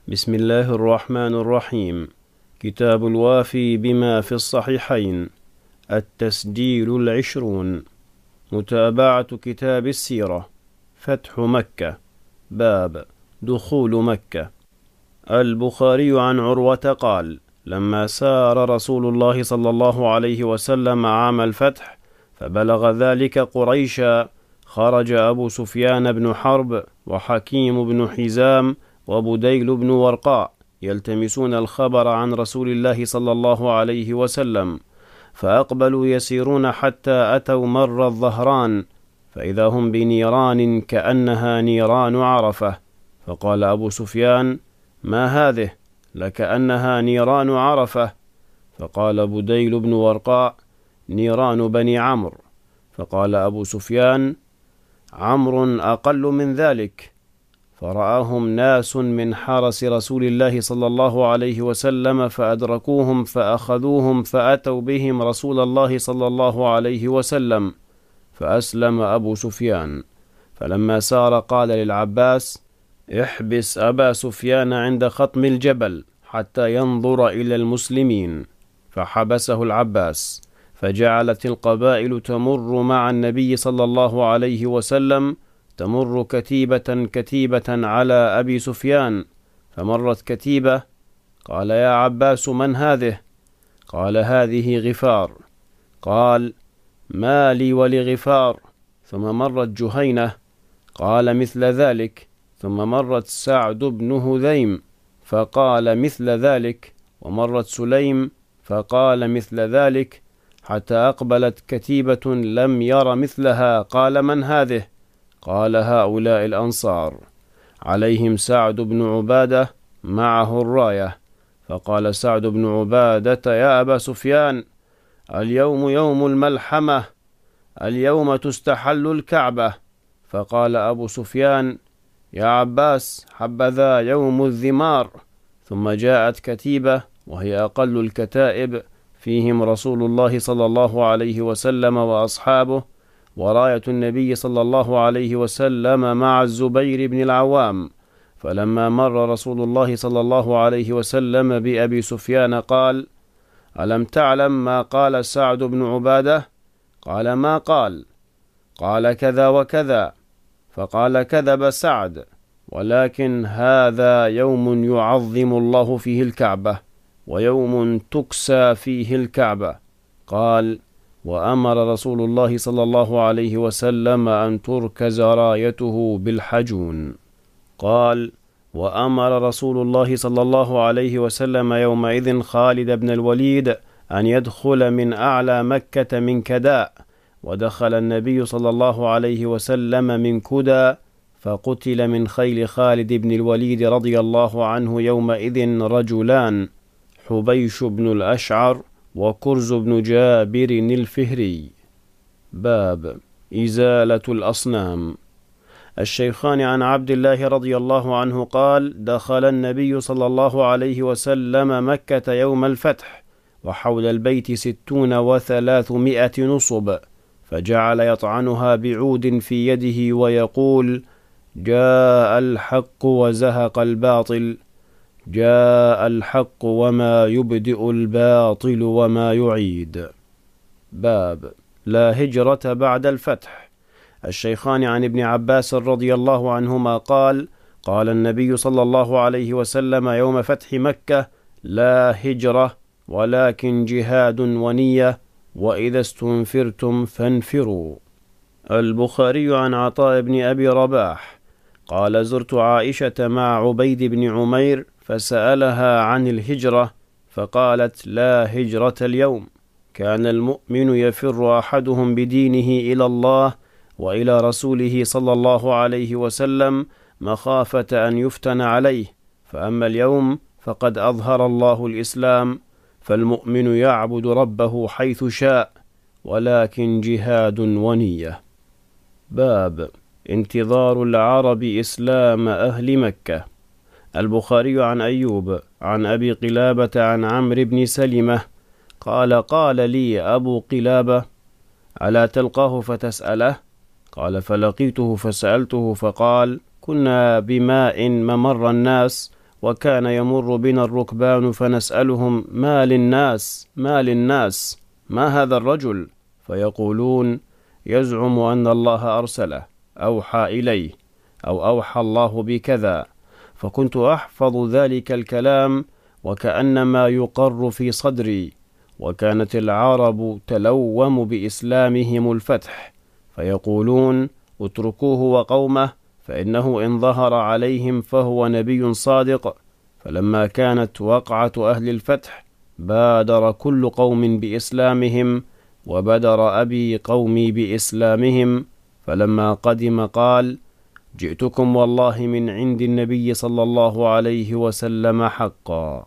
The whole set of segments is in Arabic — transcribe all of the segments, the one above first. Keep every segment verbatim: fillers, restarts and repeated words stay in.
بسم الله الرحمن الرحيم. كتاب الوافي بما في الصحيحين. التسجيل العشرون. متابعة كتاب السيرة. فتح مكة. باب دخول مكة. البخاري عن عروة قال: لما سار رسول الله صلى الله عليه وسلم عام الفتح فبلغ ذلك قريشا، خرج أبو سفيان بن حرب وحكيم بن حزام وبديل بن ورقاء يلتمسون الخبر عن رسول الله صلى الله عليه وسلم، فأقبلوا يسيرون حتى أتوا مر الظهران، فإذا هم بنيران كأنها نيران عرفة. فقال أبو سفيان: ما هذه؟ لكأنها نيران عرفة. فقال بديل بن ورقاء: نيران بني عمرو. فقال أبو سفيان: عمرو أقل من ذلك. فرآهم ناس من حرس رسول الله صلى الله عليه وسلم فأدركوهم فأخذوهم فأتوا بهم رسول الله صلى الله عليه وسلم، فأسلم أبو سفيان. فلما سار قال للعباس: احبس أبا سفيان عند خطم الجبل حتى ينظر إلى المسلمين. فحبسه العباس، فجعلت القبائل تمر مع النبي صلى الله عليه وسلم، تمر كتيبة كتيبة على أبي سفيان. فمرت كتيبة، قال: يا عباس، من هذه؟ قال: هذه غفار. قال: ما لي ولغفار؟ ثم مرت جهينة، قال: مثل ذلك. ثم مرت سعد بن هذيم، فقال: مثل ذلك. ومرت سليم، فقال: مثل ذلك، حتى أقبلت كتيبة لم ير مثلها، قال: من هذه؟ قال: هؤلاء الأنصار، عليهم سعد بن عبادة معه الراية. فقال سعد بن عبادة: يا أبا سفيان، اليوم يوم الملحمة، اليوم تستحل الكعبة. فقال أبو سفيان: يا عباس، حبذا يوم الذمار. ثم جاءت كتيبة وهي أقل الكتائب، فيهم رسول الله صلى الله عليه وسلم وأصحابه، وراية النبي صلى الله عليه وسلم مع الزبير بن العوام. فلما مر رسول الله صلى الله عليه وسلم بأبي سفيان قال: ألم تعلم ما قال سعد بن عبادة؟ قال: ما قال؟ قال: كذا وكذا. فقال: كذب سعد، ولكن هذا يوم يعظم الله فيه الكعبة، ويوم تكسى فيه الكعبة. قال: وأمر رسول الله صلى الله عليه وسلم أن تركز رايته بالحجون. قال: وأمر رسول الله صلى الله عليه وسلم يومئذ خالد بن الوليد أن يدخل من أعلى مكة من كداء، ودخل النبي صلى الله عليه وسلم من كدى، فقتل من خيل خالد بن الوليد رضي الله عنه يومئذ رجلان: حبيش بن الأشعر وكرز بن جابر الفهري. باب إزالة الأصنام. الشيخان عن عبد الله رضي الله عنه قال: دخل النبي صلى الله عليه وسلم مكة يوم الفتح، وحول البيت ستون وثلاثمائة نصب، فجعل يطعنها بعود في يده ويقول: جاء الحق وزهق الباطل، جاء الحق وما يبدئ الباطل وما يعيد. باب لا هجرة بعد الفتح. الشيخان عن ابن عباس رضي الله عنهما قال: قال النبي صلى الله عليه وسلم يوم فتح مكة: لا هجرة، ولكن جهاد ونية، وإذا استنفرتم فانفروا. البخاري عن عطاء بن أبي رباح قال: زرت عائشة مع عبيد بن عمير فسألها عن الهجرة، فقالت: لا هجرة اليوم. كان المؤمن يفر أحدهم بدينه إلى الله وإلى رسوله صلى الله عليه وسلم مخافة أن يفتن عليه، فأما اليوم فقد أظهر الله الإسلام، فالمؤمن يعبد ربه حيث شاء، ولكن جهاد ونية. باب انتظار العرب إسلام أهل مكة. البخاري عن أيوب عن أبي قلابة عن عمرو بن سلمة قال: قال لي أبو قلابة: ألا تلقاه فتسأله؟ قال: فلقيته فسألته، فقال: كنا بماء ممر الناس، وكان يمر بنا الركبان فنسألهم: ما للناس ما للناس ما هذا الرجل؟ فيقولون: يزعم أن الله أرسله، أوحى إليه، أو أوحى الله بكذا. فكنت أحفظ ذلك الكلام وكأنما يقر في صدري. وكانت العرب تلوم بإسلامهم الفتح، فيقولون: اتركوه وقومه، فإنه إن ظهر عليهم فهو نبي صادق. فلما كانت وقعة أهل الفتح بادر كل قوم بإسلامهم، وبدر أبي قومي بإسلامهم. فلما قدم قال: جئتكم والله من عند النبي صلى الله عليه وسلم حقا.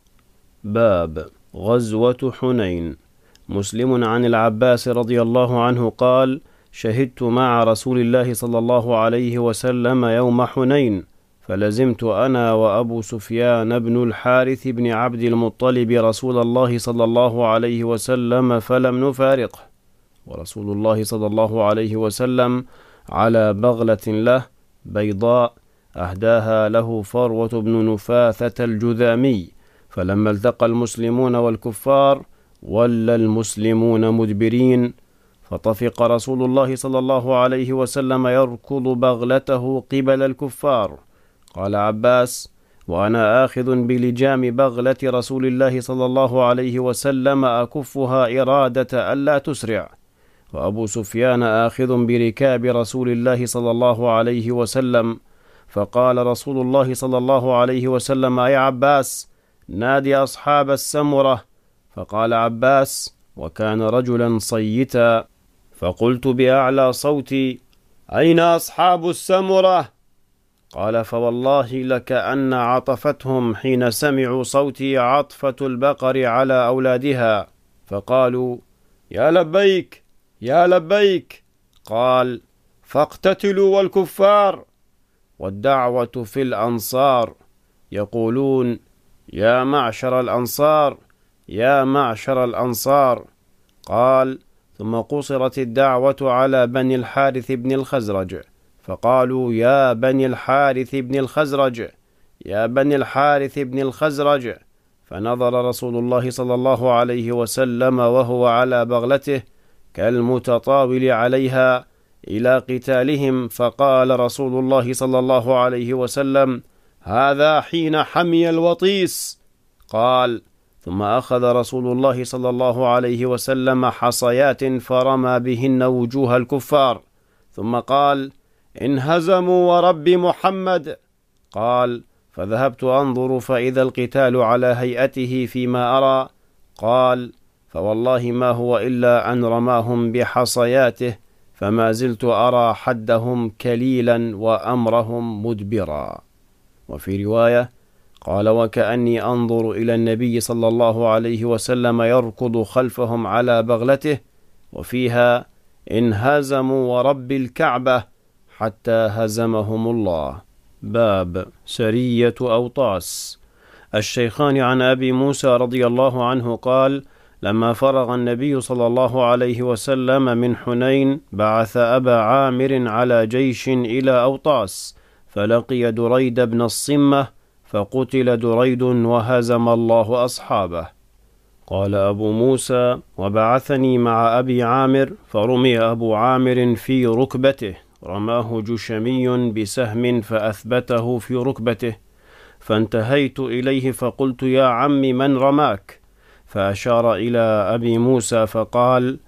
باب غزوة حنين. مسلم عن العباس رضي الله عنه قال: شهدت مع رسول الله صلى الله عليه وسلم يوم حنين، فلزمت أنا وأبو سفيان بن الحارث بن عبد المطلب رسول الله صلى الله عليه وسلم فلم نفارقه، ورسول الله صلى الله عليه وسلم على بغلة له بيضاء أهداها له فروة بن نفاثة الجذامي. فلما التقى المسلمون والكفار ولى المسلمون مدبرين، فطفق رسول الله صلى الله عليه وسلم يركض بغلته قبل الكفار. قال عباس: وأنا آخذ بلجام بغلة رسول الله صلى الله عليه وسلم أكفها إرادة ألا تسرع، وأبو سفيان آخذ بركاب رسول الله صلى الله عليه وسلم. فقال رسول الله صلى الله عليه وسلم: يا عباس، نادي أصحاب السمرة. فقال عباس، وكان رجلا صيتا، فقلت بأعلى صوتي: أين أصحاب السمرة؟ قال: فوالله لكأن عطفتهم حين سمعوا صوتي عطفة البقر على أولادها. فقالوا: يا لبيك يا لبيك. قال: فاقتتلوا والكفار. والدعوة في الأنصار يقولون: يا معشر الأنصار يا معشر الأنصار. قال: ثم قصرت الدعوة على بني الحارث بن الخزرج، فقالوا: يا بني الحارث بن الخزرج يا بني الحارث بن الخزرج. فنظر رسول الله صلى الله عليه وسلم وهو على بغلته كالمتطاول عليها إلى قتالهم، فقال رسول الله صلى الله عليه وسلم: هذا حين حمي الوطيس. قال: ثم أخذ رسول الله صلى الله عليه وسلم حصيات فرمى بهن وجوه الكفار، ثم قال: انهزموا ورب محمد. قال: فذهبت أنظر فإذا القتال على هيئته فيما أرى. قال: فوالله ما هو إلا أن رماهم بحصياته، فما زلت أرى حدهم كليلا وأمرهم مدبرا. وفي رواية قال: وكأني أنظر إلى النبي صلى الله عليه وسلم يركض خلفهم على بغلته، وفيها: انهزموا ورب الكعبة حتى هزمهم الله. باب سرية أوطاس. الشيخان عن أبي موسى رضي الله عنه قال: لما فرغ النبي صلى الله عليه وسلم من حنين بعث أبا عامر على جيش إلى أوطاس، فلقي دريد بن الصمة، فقتل دريد وهزم الله أصحابه. قال أبو موسى: وبعثني مع أبي عامر، فرمي أبو عامر في ركبته، رماه جشمي بسهم فأثبته في ركبته، فانتهيت إليه فقلت: يا عم من رماك؟ فأشار إلى أبي موسى فقال: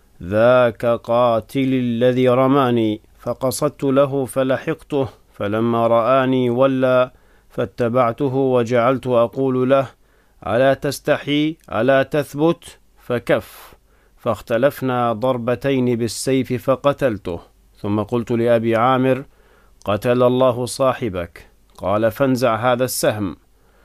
ذاك قاتل الذي رماني. فقصدت له فلحقته، فلما رآني ولى، فاتبعته وجعلت أقول له: ألا تستحي؟ ألا تثبت؟ فكف، فاختلفنا ضربتين بالسيف فقتلته. ثم قلت لأبي عامر: قتل الله صاحبك. قال: فانزع هذا السهم.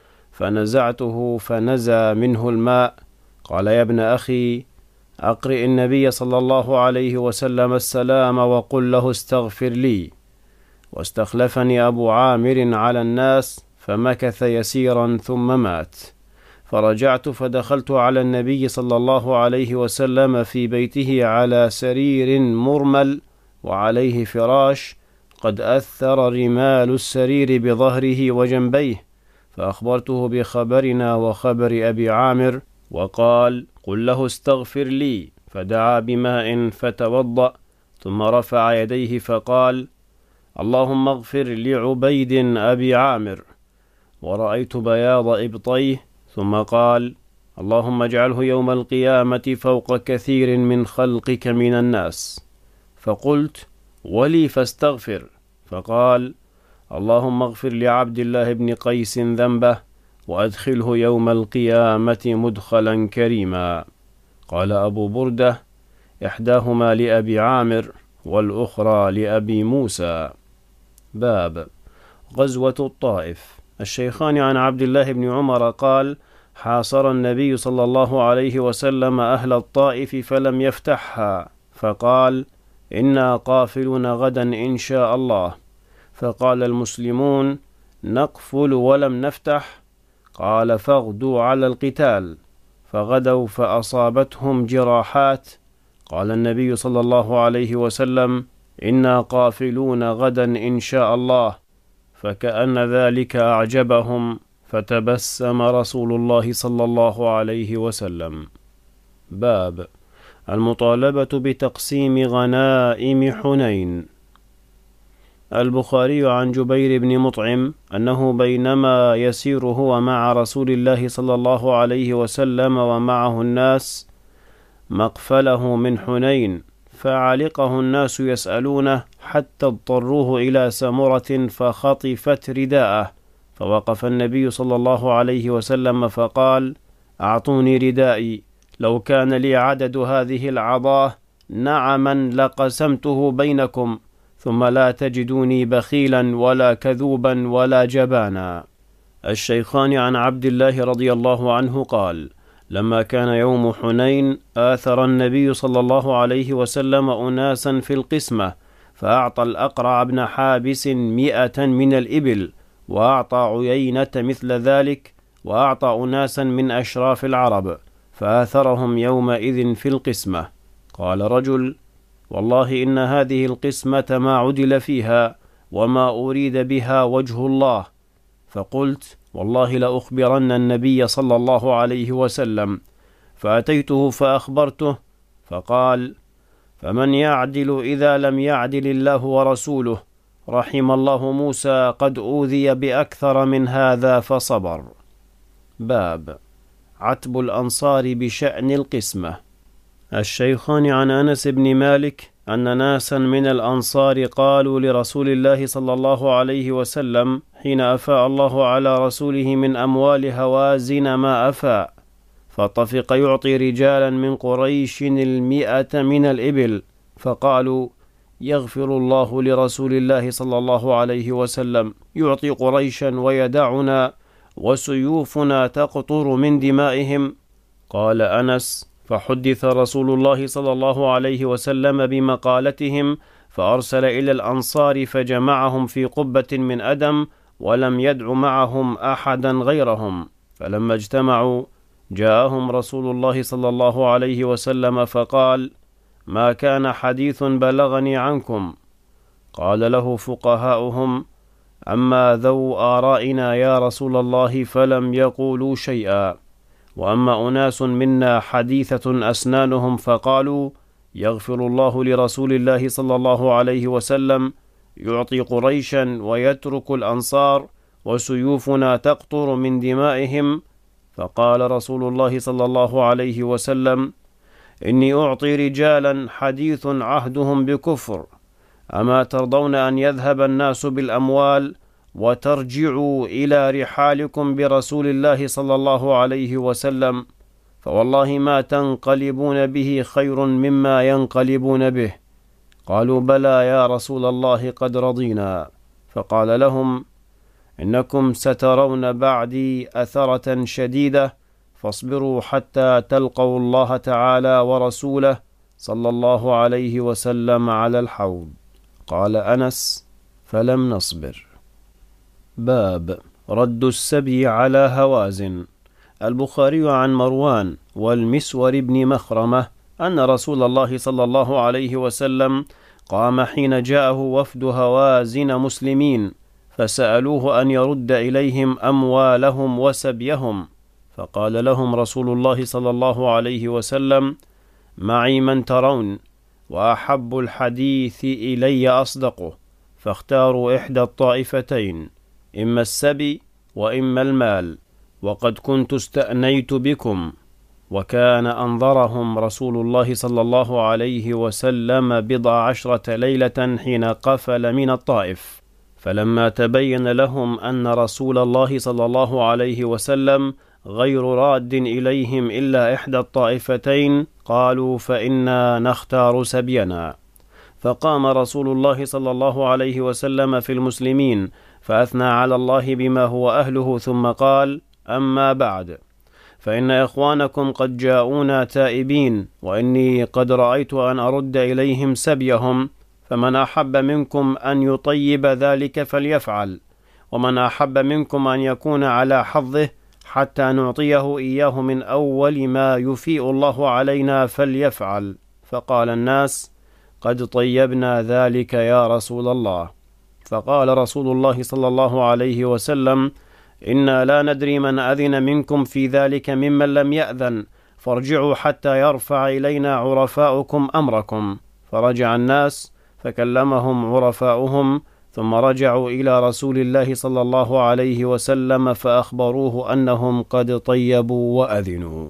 فنزعته فنزى منه الماء. قال: يا ابن أخي، أقرئ النبي صلى الله عليه وسلم السلام وقل له استغفر لي. واستخلفني أبو عامر على الناس، فمكث يسيرا ثم مات. فرجعت فدخلت على النبي صلى الله عليه وسلم في بيته على سرير مرمل وعليه فراش، قد أثر رمال السرير بظهره وجنبيه، فأخبرته بخبرنا وخبر أبي عامر، وقال: قل له استغفر لي، فدعا بماء فتوضأ، ثم رفع يديه فقال: اللهم اغفر لعبيد أبي عامر، ورأيت بياض إبطيه، ثم قال: اللهم اجعله يوم القيامة فوق كثير من خلقك من الناس. فقلت: ولي فاستغفر. فقال: اللهم اغفر لعبد الله بن قيس ذنبه، وأدخله يوم القيامة مدخلا كريما. قال أبو بردة: إحداهما لأبي عامر والأخرى لأبي موسى. باب غزوة الطائف. الشيخان عن عبد الله بن عمر قال: حاصر النبي صلى الله عليه وسلم أهل الطائف فلم يفتحها، فقال: إنا قافلون غدا إن شاء الله. فقال المسلمون: نقفل ولم نفتح؟ قال: فاغدوا على القتال. فغدوا فأصابتهم جراحات. قال النبي صلى الله عليه وسلم: إنا قافلون غدا إن شاء الله. فكأن ذلك أعجبهم، فتبسم رسول الله صلى الله عليه وسلم. باب المطالبة بتقسيم غنائم حنين. البخاري عن جبير بن مطعم أنه بينما يسير هو مع رسول الله صلى الله عليه وسلم ومعه الناس مقفله من حنين، فعلقه الناس يسألونه حتى اضطروه إلى سمرة فخطفت رداءه، فوقف النبي صلى الله عليه وسلم فقال: أعطوني ردائي، لو كان لي عدد هذه العضاه نعما لقسمته بينكم، ثم لا تجدوني بخيلا ولا كذوبا ولا جبانا. الشيخان عن عبد الله رضي الله عنه قال: لما كان يوم حنين آثر النبي صلى الله عليه وسلم أناسا في القسمة، فأعطى الأقرع بن حابس مئة من الإبل، وأعطى عيينة مثل ذلك، وأعطى أناسا من أشراف العرب، فآثرهم يومئذ في القسمة. قال رجل: والله إن هذه القسمة ما عدل فيها، وما أريد بها وجه الله. فقلت: والله لأخبرن النبي صلى الله عليه وسلم. فأتيته فأخبرته، فقال: فمن يعدل إذا لم يعدل الله ورسوله؟ رحم الله موسى، قد أوذي بأكثر من هذا فصبر. باب عتب الأنصار بشأن القسمة. الشيخان عن أنس بن مالك أن ناسا من الأنصار قالوا لرسول الله صلى الله عليه وسلم حين أفاء الله على رسوله من أموال هوازن ما أفاء، فطفق يعطي رجالا من قريش المئة من الإبل، فقالوا: يغفر الله لرسول الله صلى الله عليه وسلم، يعطي قريشا ويدعنا وسيوفنا تقطر من دمائهم. قال أنس: فحدث رسول الله صلى الله عليه وسلم بمقالتهم، فأرسل إلى الأنصار فجمعهم في قبة من أدم، ولم يدع معهم أحدا غيرهم. فلما اجتمعوا جاءهم رسول الله صلى الله عليه وسلم فقال: ما كان حديث بلغني عنكم. قال له فقهاؤهم: أما ذو آرائنا يا رسول الله فلم يقولوا شيئا، وأما أناس منا حديثة أسنانهم فقالوا: يغفر الله لرسول الله صلى الله عليه وسلم، يعطي قريشا ويترك الأنصار، وسيوفنا تقطر من دمائهم. فقال رسول الله صلى الله عليه وسلم: إني أعطي رجالا حديث عهدهم بكفر، أما ترضون أن يذهب الناس بالأموال وترجعوا إلى رحالكم برسول الله صلى الله عليه وسلم؟ فوالله ما تنقلبون به خير مما ينقلبون به. قالوا: بلى يا رسول الله، قد رضينا. فقال لهم: إنكم سترون بعدي أثرة شديدة، فاصبروا حتى تلقوا الله تعالى ورسوله صلى الله عليه وسلم على الحوض. قال أنس: فلم نصبر. باب رد السبي على هوازن. البخاري عن مروان والمسور بن مخرمة أن رسول الله صلى الله عليه وسلم قام حين جاءه وفد هوازن مسلمين، فسألوه أن يرد إليهم أموالهم وسبيهم، فقال لهم رسول الله صلى الله عليه وسلم: معي من ترون، وأحب الحديث إلي أصدقه، فاختاروا إحدى الطائفتين، إما السبي وإما المال، وقد كنت استأنيت بكم. وكان أنظرهم رسول الله صلى الله عليه وسلم بضع عشرة ليلة حين قفل من الطائف، فلما تبين لهم أن رسول الله صلى الله عليه وسلم غير راد إليهم إلا إحدى الطائفتين، قالوا: فإنا نختار سبينا. فقام رسول الله صلى الله عليه وسلم في المسلمين فأثنى على الله بما هو أهله، ثم قال: أما بعد، فإن إخوانكم قد جاءونا تائبين، وإني قد رأيت أن أرد إليهم سبيهم، فمن أحب منكم أن يطيب ذلك فليفعل، ومن أحب منكم أن يكون على حظه حتى نعطيه إياه من أول ما يفيء الله علينا فليفعل. فقال الناس: قد طيبنا ذلك يا رسول الله. فقال رسول الله صلى الله عليه وسلم: إنا لا ندري من أذن منكم في ذلك ممن لم يأذن، فارجعوا حتى يرفع إلينا عرفاؤكم أمركم. فرجع الناس فكلمهم عرفاؤهم، ثم رجعوا إلى رسول الله صلى الله عليه وسلم فأخبروه أنهم قد طيبوا وأذنوا.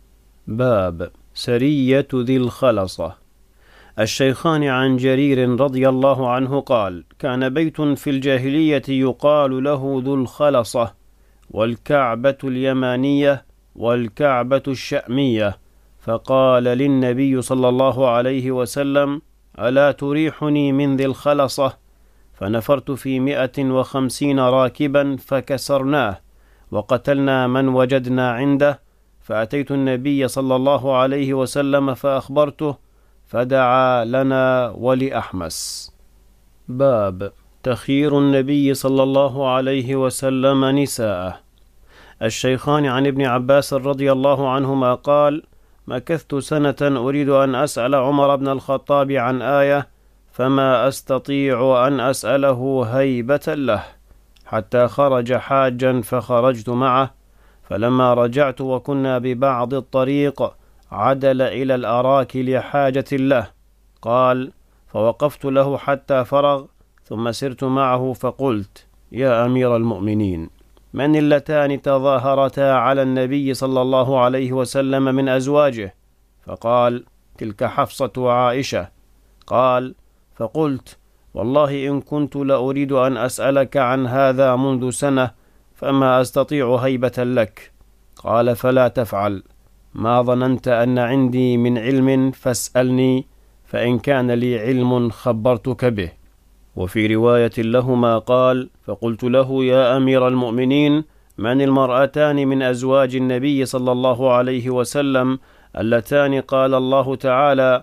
باب سرية ذي الخلصة. الشيخان عن جرير رضي الله عنه قال: كان بيت في الجاهلية يقال له ذو الخلصة، والكعبة اليمانية والكعبة الشأمية، فقال للنبي صلى الله عليه وسلم: ألا تريحني من ذي الخلصة؟ فنفرت في مئة وخمسين راكبا فكسرناه وقتلنا من وجدنا عنده، فأتيت النبي صلى الله عليه وسلم فأخبرته، فدعا لنا ولأحمس. باب تخيير النبي صلى الله عليه وسلم نساءه. الشيخان عن ابن عباس رضي الله عنهما قال: مكثت سنة أريد أن أسأل عمر بن الخطاب عن آية، فما أستطيع أن أسأله هيبة له، حتى خرج حاجا فخرجت معه، فلما رجعت وكنا ببعض الطريق عدل إلى الأراك لحاجة له، قال: فوقفت له حتى فرغ، ثم سرت معه فقلت: يا أمير المؤمنين، من اللتان تظاهرتا على النبي صلى الله عليه وسلم من أزواجه؟ فقال: تلك حفصة وعائشة. قال: فقلت: والله إن كنت لأريد أن أسألك عن هذا منذ سنة، فما أستطيع هيبة لك. قال: فلا تفعل، ما ظننت أن عندي من علم فاسألني، فإن كان لي علم خبرتك به. وفي رواية لهما قال: فقلت له: يا أمير المؤمنين، من المرأتان من أزواج النبي صلى الله عليه وسلم اللتان قال الله تعالى: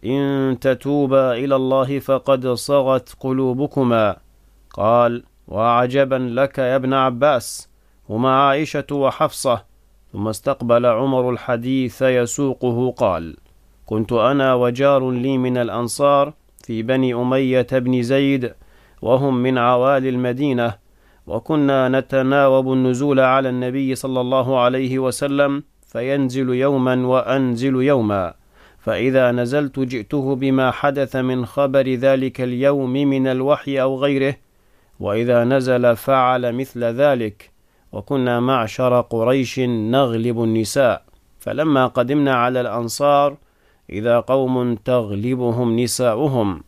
إن تتوبا إلى الله فقد صغت قلوبكما؟ قال: وعجبا لك يا ابن عباس، هما عائشة وحفصة. ثم استقبل عمر الحديث يسوقه قال: كنت أنا وجار لي من الأنصار في بني أمية بن زيد، وهم من عوالي المدينة، وكنا نتناوب النزول على النبي صلى الله عليه وسلم، فينزل يوما وأنزل يوما، فإذا نزلت جئته بما حدث من خبر ذلك اليوم من الوحي أو غيره، وإذا نزل فعل مثل ذلك، وكنا معشر قريش نغلب النساء. فلما قدمنا على الأنصار إذا قوم تغلبهم نساؤهم،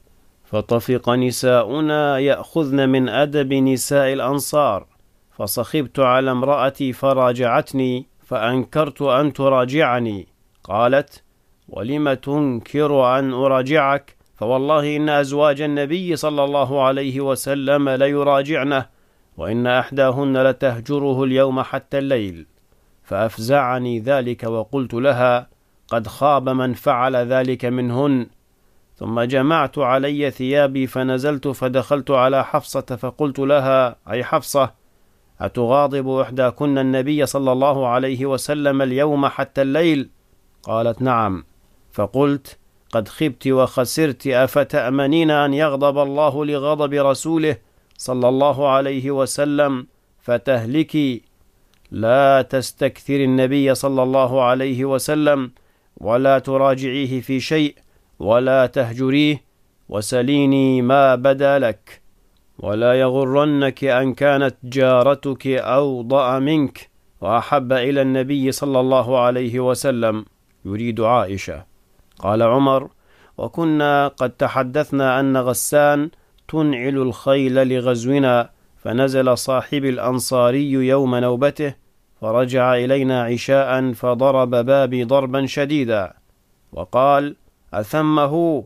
فطفق نساؤنا يأخذن من أدب نساء الأنصار، فصخبت على امرأتي فراجعتني، فأنكرت أن تراجعني. قالت: ولم تنكر أن أراجعك؟ فوالله إن أزواج النبي صلى الله عليه وسلم ليراجعنه، وإن أحداهن لتهجره اليوم حتى الليل. فأفزعني ذلك، وقلت لها: قد خاب من فعل ذلك منهن. ثم جمعت علي ثيابي فنزلت فدخلت على حفصة فقلت لها: أي حفصة، أتغاضب إحداكن النبي صلى الله عليه وسلم اليوم حتى الليل؟ قالت: نعم. فقلت: قد خبت وخسرت، أفتأمنين أن يغضب الله لغضب رسوله؟ صلى الله عليه وسلم فتهلكي. لا تستكثر النبي صلى الله عليه وسلم، ولا تراجعيه في شيء، ولا تهجريه، وسليني ما بدا لك، ولا يغرنك أن كانت جارتك أوضأ منك وأحب إلى النبي صلى الله عليه وسلم، يريد عائشة. قال عمر: وكنا قد تحدثنا أن غسان تنعل الخيل لغزونا، فنزل صاحب الأنصاري يوم نوبته، فرجع إلينا عشاء فضرب بابي ضربا شديدا، وقال: أثمه؟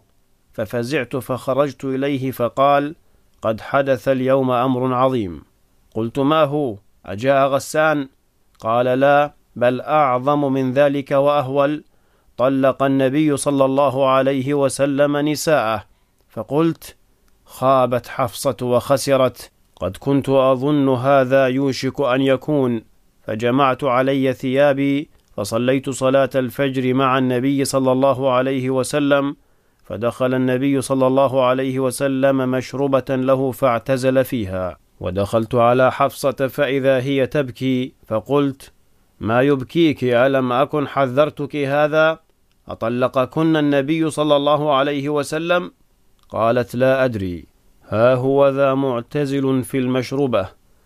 ففزعت فخرجت إليه فقال: قد حدث اليوم أمر عظيم. قلت: ما هو؟ أجاء غسان؟ قال: لا، بل أعظم من ذلك وأهول، طلق النبي صلى الله عليه وسلم نساءه. فقلت: خابت حفصة وخسرت، قد كنت أظن هذا يوشك أن يكون، فجمعت علي ثيابي فصليت صلاة الفجر مع النبي صلى الله عليه وسلم، فدخل النبي صلى الله عليه وسلم مشربة له فاعتزل فيها، ودخلت على حفصة فإذا هي تبكي، فقلت: ما يبكيك؟ ألم أكن حذرتك هذا؟ أطلقكن النبي صلى الله عليه وسلم؟ قالت: لا أدري، ها هو ذا معتزل في المشربة.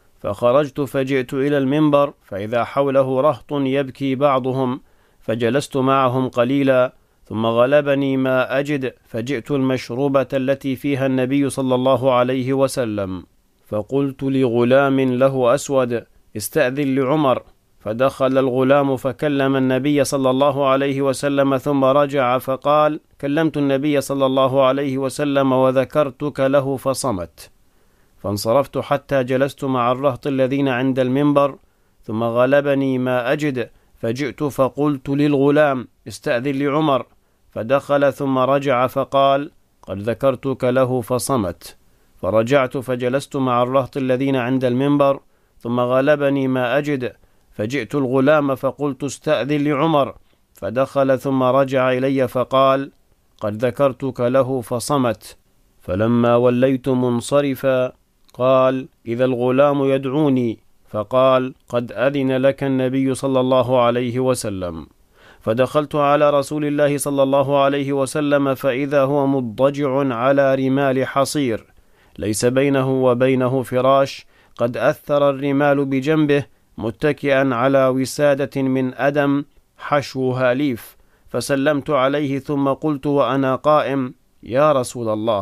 فخرجت فجئت إلى المنبر، فإذا حوله رهط يبكي بعضهم، فجلست معهم قليلا، ثم غلبني ما أجد، فجئت المشروبة التي فيها النبي صلى الله عليه وسلم، فقلت لغلام له أسود: استأذن لعمر. فدخل الغلام فكلم النبي صلى الله عليه وسلم، ثم رجع فقال: كلمت النبي صلى الله عليه وسلم وذكرتك له فصمت. فانصرفت حتى جلست مع الرهط الذين عند المنبر، ثم غلبني ما أجد، فجئت فقلت للغلام: استأذن لعمر. فدخل ثم رجع فقال: قد ذكرتك له فصمت. فرجعت فجلست مع الرهط الذين عند المنبر، ثم غلبني ما أجد، فجئت الغلام فقلت: استأذن لعمر. فدخل ثم رجع إلي فقال: قد ذكرتك له فصمت. فلما وليت منصرفا قال: إذا الغلام يدعوني، فقال: قد أذن لك النبي صلى الله عليه وسلم. فدخلت على رسول الله صلى الله عليه وسلم، فإذا هو مضجع على رمال حصير، ليس بينه وبينه فراش، قد أثر الرمال بجنبه، متكئا على وسادة من أدم حشوها ليف. فسلمت عليه ثم قلت وأنا قائم: يا رسول الله،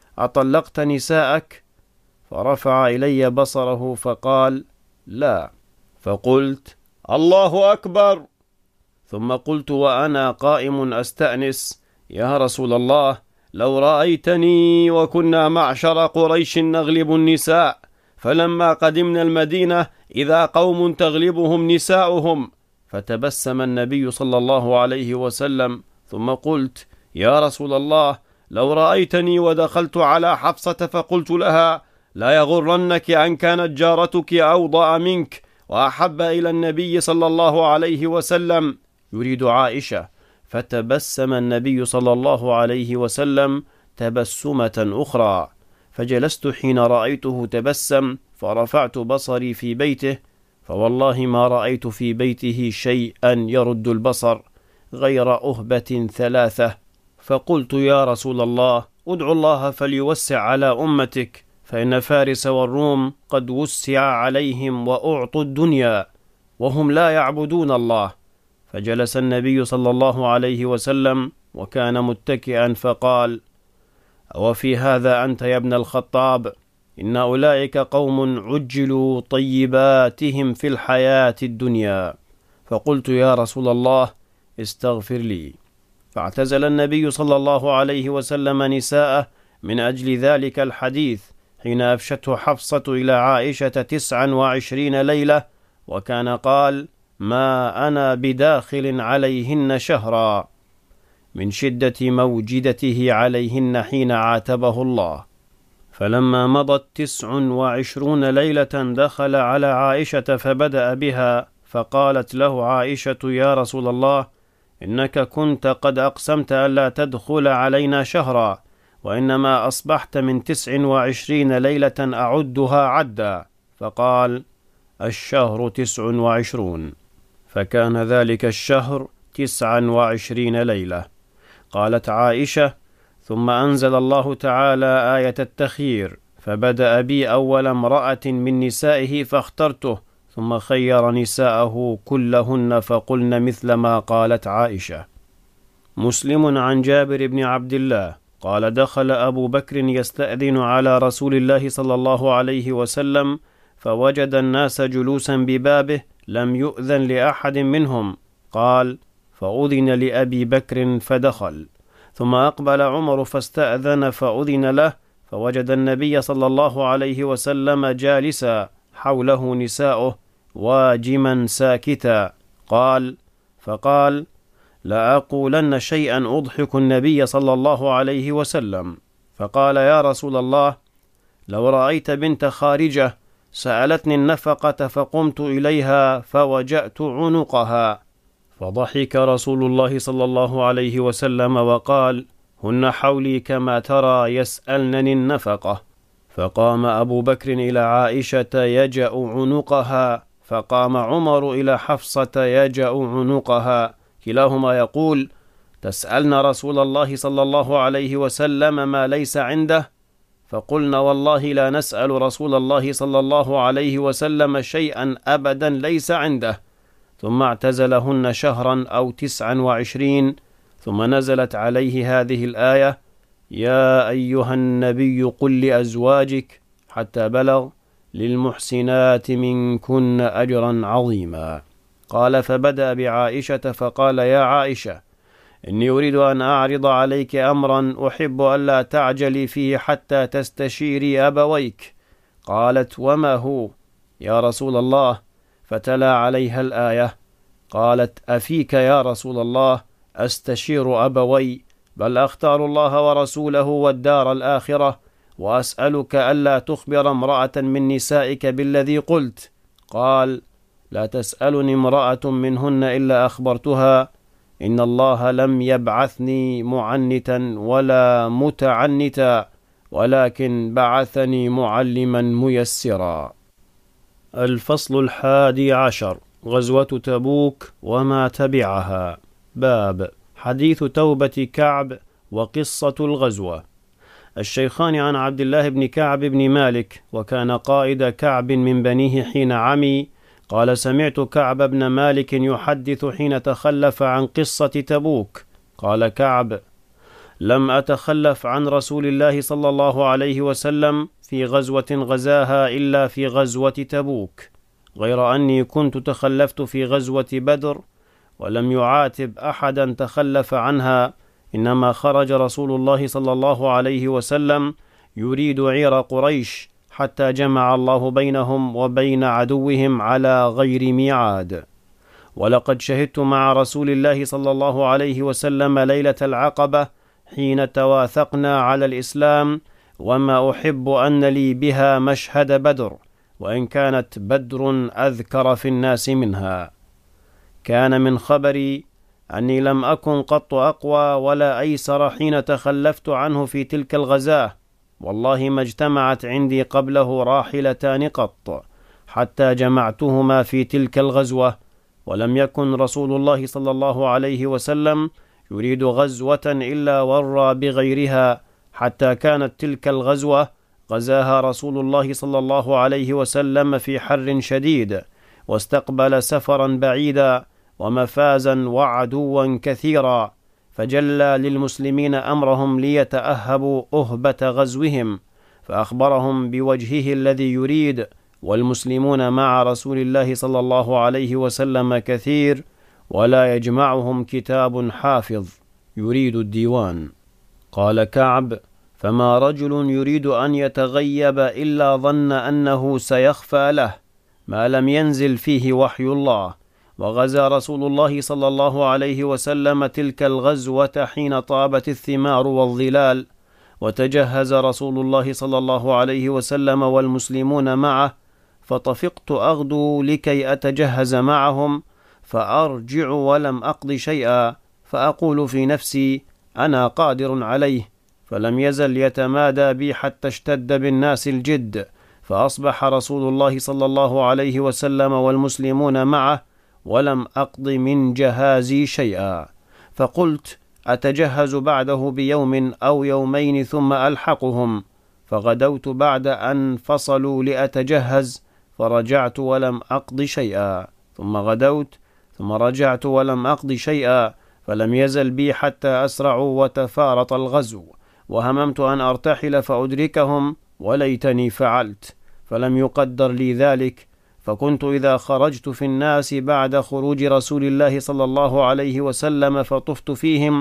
أطلقت نساءك؟ فرفع إلي بصره فقال: لا. فقلت: الله أكبر. ثم قلت وأنا قائم أستأنس: يا رسول الله، لو رأيتني وكنا معشر قريش نغلب النساء، فلما قدمنا المدينة إذا قوم تغلبهم نساؤهم. فتبسم النبي صلى الله عليه وسلم، ثم قلت: يا رسول الله، لو رأيتني ودخلت على حفصة فقلت لها: لا يغرنك أن كانت جارتك أوضأ منك وأحب إلى النبي صلى الله عليه وسلم، يريد عائشة. فتبسم النبي صلى الله عليه وسلم تبسمة أخرى، فجلست حين رأيته تبسم، فرفعت بصري في بيته، فوالله ما رأيت في بيته شيئا يرد البصر غير أهبة ثلاثة. فقلت: يا رسول الله، ادعو الله فليوسع على أمتك، فإن فارس والروم قد وسع عليهم وأعطوا الدنيا وهم لا يعبدون الله. فجلس النبي صلى الله عليه وسلم وكان متكئا، فقال: وفي هذا أنت يا ابن الخطاب؟ إن أولئك قوم عجلوا طيباتهم في الحياة الدنيا. فقلت: يا رسول الله، استغفر لي. فاعتزل النبي صلى الله عليه وسلم نساءه من أجل ذلك الحديث، حين أفشته حفصة إلى عائشة تسعا وعشرين ليلة، وكان قال: ما أنا بداخل عليهن شهرا، من شدة موجدته عليهن حين عاتبه الله. فلما مضت تسع وعشرون ليلة دخل على عائشة فبدأ بها، فقالت له عائشة: يا رسول الله، إنك كنت قد أقسمت ألا تدخل علينا شهرا، وإنما أصبحت من تسع وعشرين ليلة أعدها عدا. فقال: الشهر تسع وعشرون. فكان ذلك الشهر تسعا وعشرين ليلة. قالت عائشة: ثم أنزل الله تعالى آية التخيير، فبدأ بي أول امرأة من نسائه فاخترته، ثم خير نساءه كلهن فقلن مثل ما قالت عائشة. مسلم عن جابر بن عبد الله قال: دخل أبو بكر يستأذن على رسول الله صلى الله عليه وسلم، فوجد الناس جلوسا ببابه لم يؤذن لأحد منهم. قال: فأذن لأبي بكر فدخل. ثم أقبل عمر فاستأذن فأذن له، فوجد النبي صلى الله عليه وسلم جالسا حوله نساؤه واجما ساكتا. قال: فقال: لا أقولن شيئا أضحك النبي صلى الله عليه وسلم. فقال: يا رسول الله، لو رأيت بنت خارجة سألتني النفقة فقمت إليها فوجأت عنقها. فضحك رسول الله صلى الله عليه وسلم وقال: هن حولي كما ترى يسألنني النفقة. فقام أبو بكر إلى عائشة يجأ عنقها، فقام عمر إلى حفصة يجأ عنقها، كلاهما يقول: تسألن رسول الله صلى الله عليه وسلم ما ليس عنده؟ فقلنا: والله لا نسأل رسول الله صلى الله عليه وسلم شيئا أبدا ليس عنده. ثم اعتزلهن شهرا أو تسعا وعشرين، ثم نزلت عليه هذه الآية: يا أيها النبي قل لأزواجك، حتى بلغ: للمحسنات منكن أجرا عظيما. قال: فبدأ بعائشة فقال: يا عائشة، إني أريد أن أعرض عليك أمرا أحب ألا تعجلي فيه حتى تستشيري أبويك. قالت: وما هو يا رسول الله؟ فتلا عليها الآية. قالت: أفيك يا رسول الله أستشير أبوي؟ بل أختار الله ورسوله والدار الآخرة، وأسألك ألا تخبر امرأة من نسائك بالذي قلت. قال: لا تسألني امرأة منهن إلا أخبرتها. إن الله لم يبعثني معنتا ولا متعنتا، ولكن بعثني معلما ميسرا. الفصل الحادي عشر: غزوة تبوك وما تبعها. باب حديث توبة كعب وقصة الغزوة. الشيخان عن عبد الله بن كعب بن مالك، وكان قائد كعب من بنيه حين عمي، قال: سمعت كعب بن مالك يحدث حين تخلف عن قصة تبوك. قال كعب: لم أتخلف عن رسول الله صلى الله عليه وسلم في غزوة غزاها إلا في غزوة تبوك، غير أني كنت تخلفت في غزوة بدر، ولم يعاتب أحدا تخلف عنها، إنما خرج رسول الله صلى الله عليه وسلم يريد عير قريش، حتى جمع الله بينهم وبين عدوهم على غير ميعاد. ولقد شهدت مع رسول الله صلى الله عليه وسلم ليلة العقبة حين تواثقنا على الإسلام، وما أحب أن لي بها مشهد بدر، وإن كانت بدر أذكر في الناس منها. كان من خبري أني لم أكن قط أقوى ولا أيسر حين تخلفت عنه في تلك الغزاة، والله ما اجتمعت عندي قبله راحلتان قط حتى جمعتهما في تلك الغزوة، ولم يكن رسول الله صلى الله عليه وسلم يريد غزوة إلا ورى بغيرها، حتى كانت تلك الغزوة غزاها رسول الله صلى الله عليه وسلم في حر شديد، واستقبل سفرا بعيدا ومفازا وعدوا كثيرا، فجلى للمسلمين أمرهم ليتأهبوا أهبة غزوهم، فأخبرهم بوجهه الذي يريد، والمسلمون مع رسول الله صلى الله عليه وسلم كثير، ولا يجمعهم كتاب حافظ يريد الديوان. قال كعب: فما رجل يريد أن يتغيب إلا ظن أنه سيخفى له ما لم ينزل فيه وحي الله. وغزا رسول الله صلى الله عليه وسلم تلك الغزوة حين طابت الثمار والظلال، وتجهز رسول الله صلى الله عليه وسلم والمسلمون معه، فطفقت أغدو لكي أتجهز معهم، فأرجع ولم أقض شيئا، فأقول في نفسي: أنا قادر عليه، فلم يزل يتمادى بي حتى اشتد بالناس الجد، فأصبح رسول الله صلى الله عليه وسلم والمسلمون معه ولم أقض من جهازي شيئا، فقلت أتجهز بعده بيوم أو يومين ثم ألحقهم، فغدوت بعد أن فصلوا لأتجهز، فرجعت ولم أقض شيئا، ثم غدوت ثم رجعت ولم أقض شيئا، فلم يزل بي حتى أسرعوا وتفارط الغزو، وهممت أن أرتحل فأدركهم وليتني فعلت، فلم يقدر لي ذلك، فكنت إذا خرجت في الناس بعد خروج رسول الله صلى الله عليه وسلم فطفت فيهم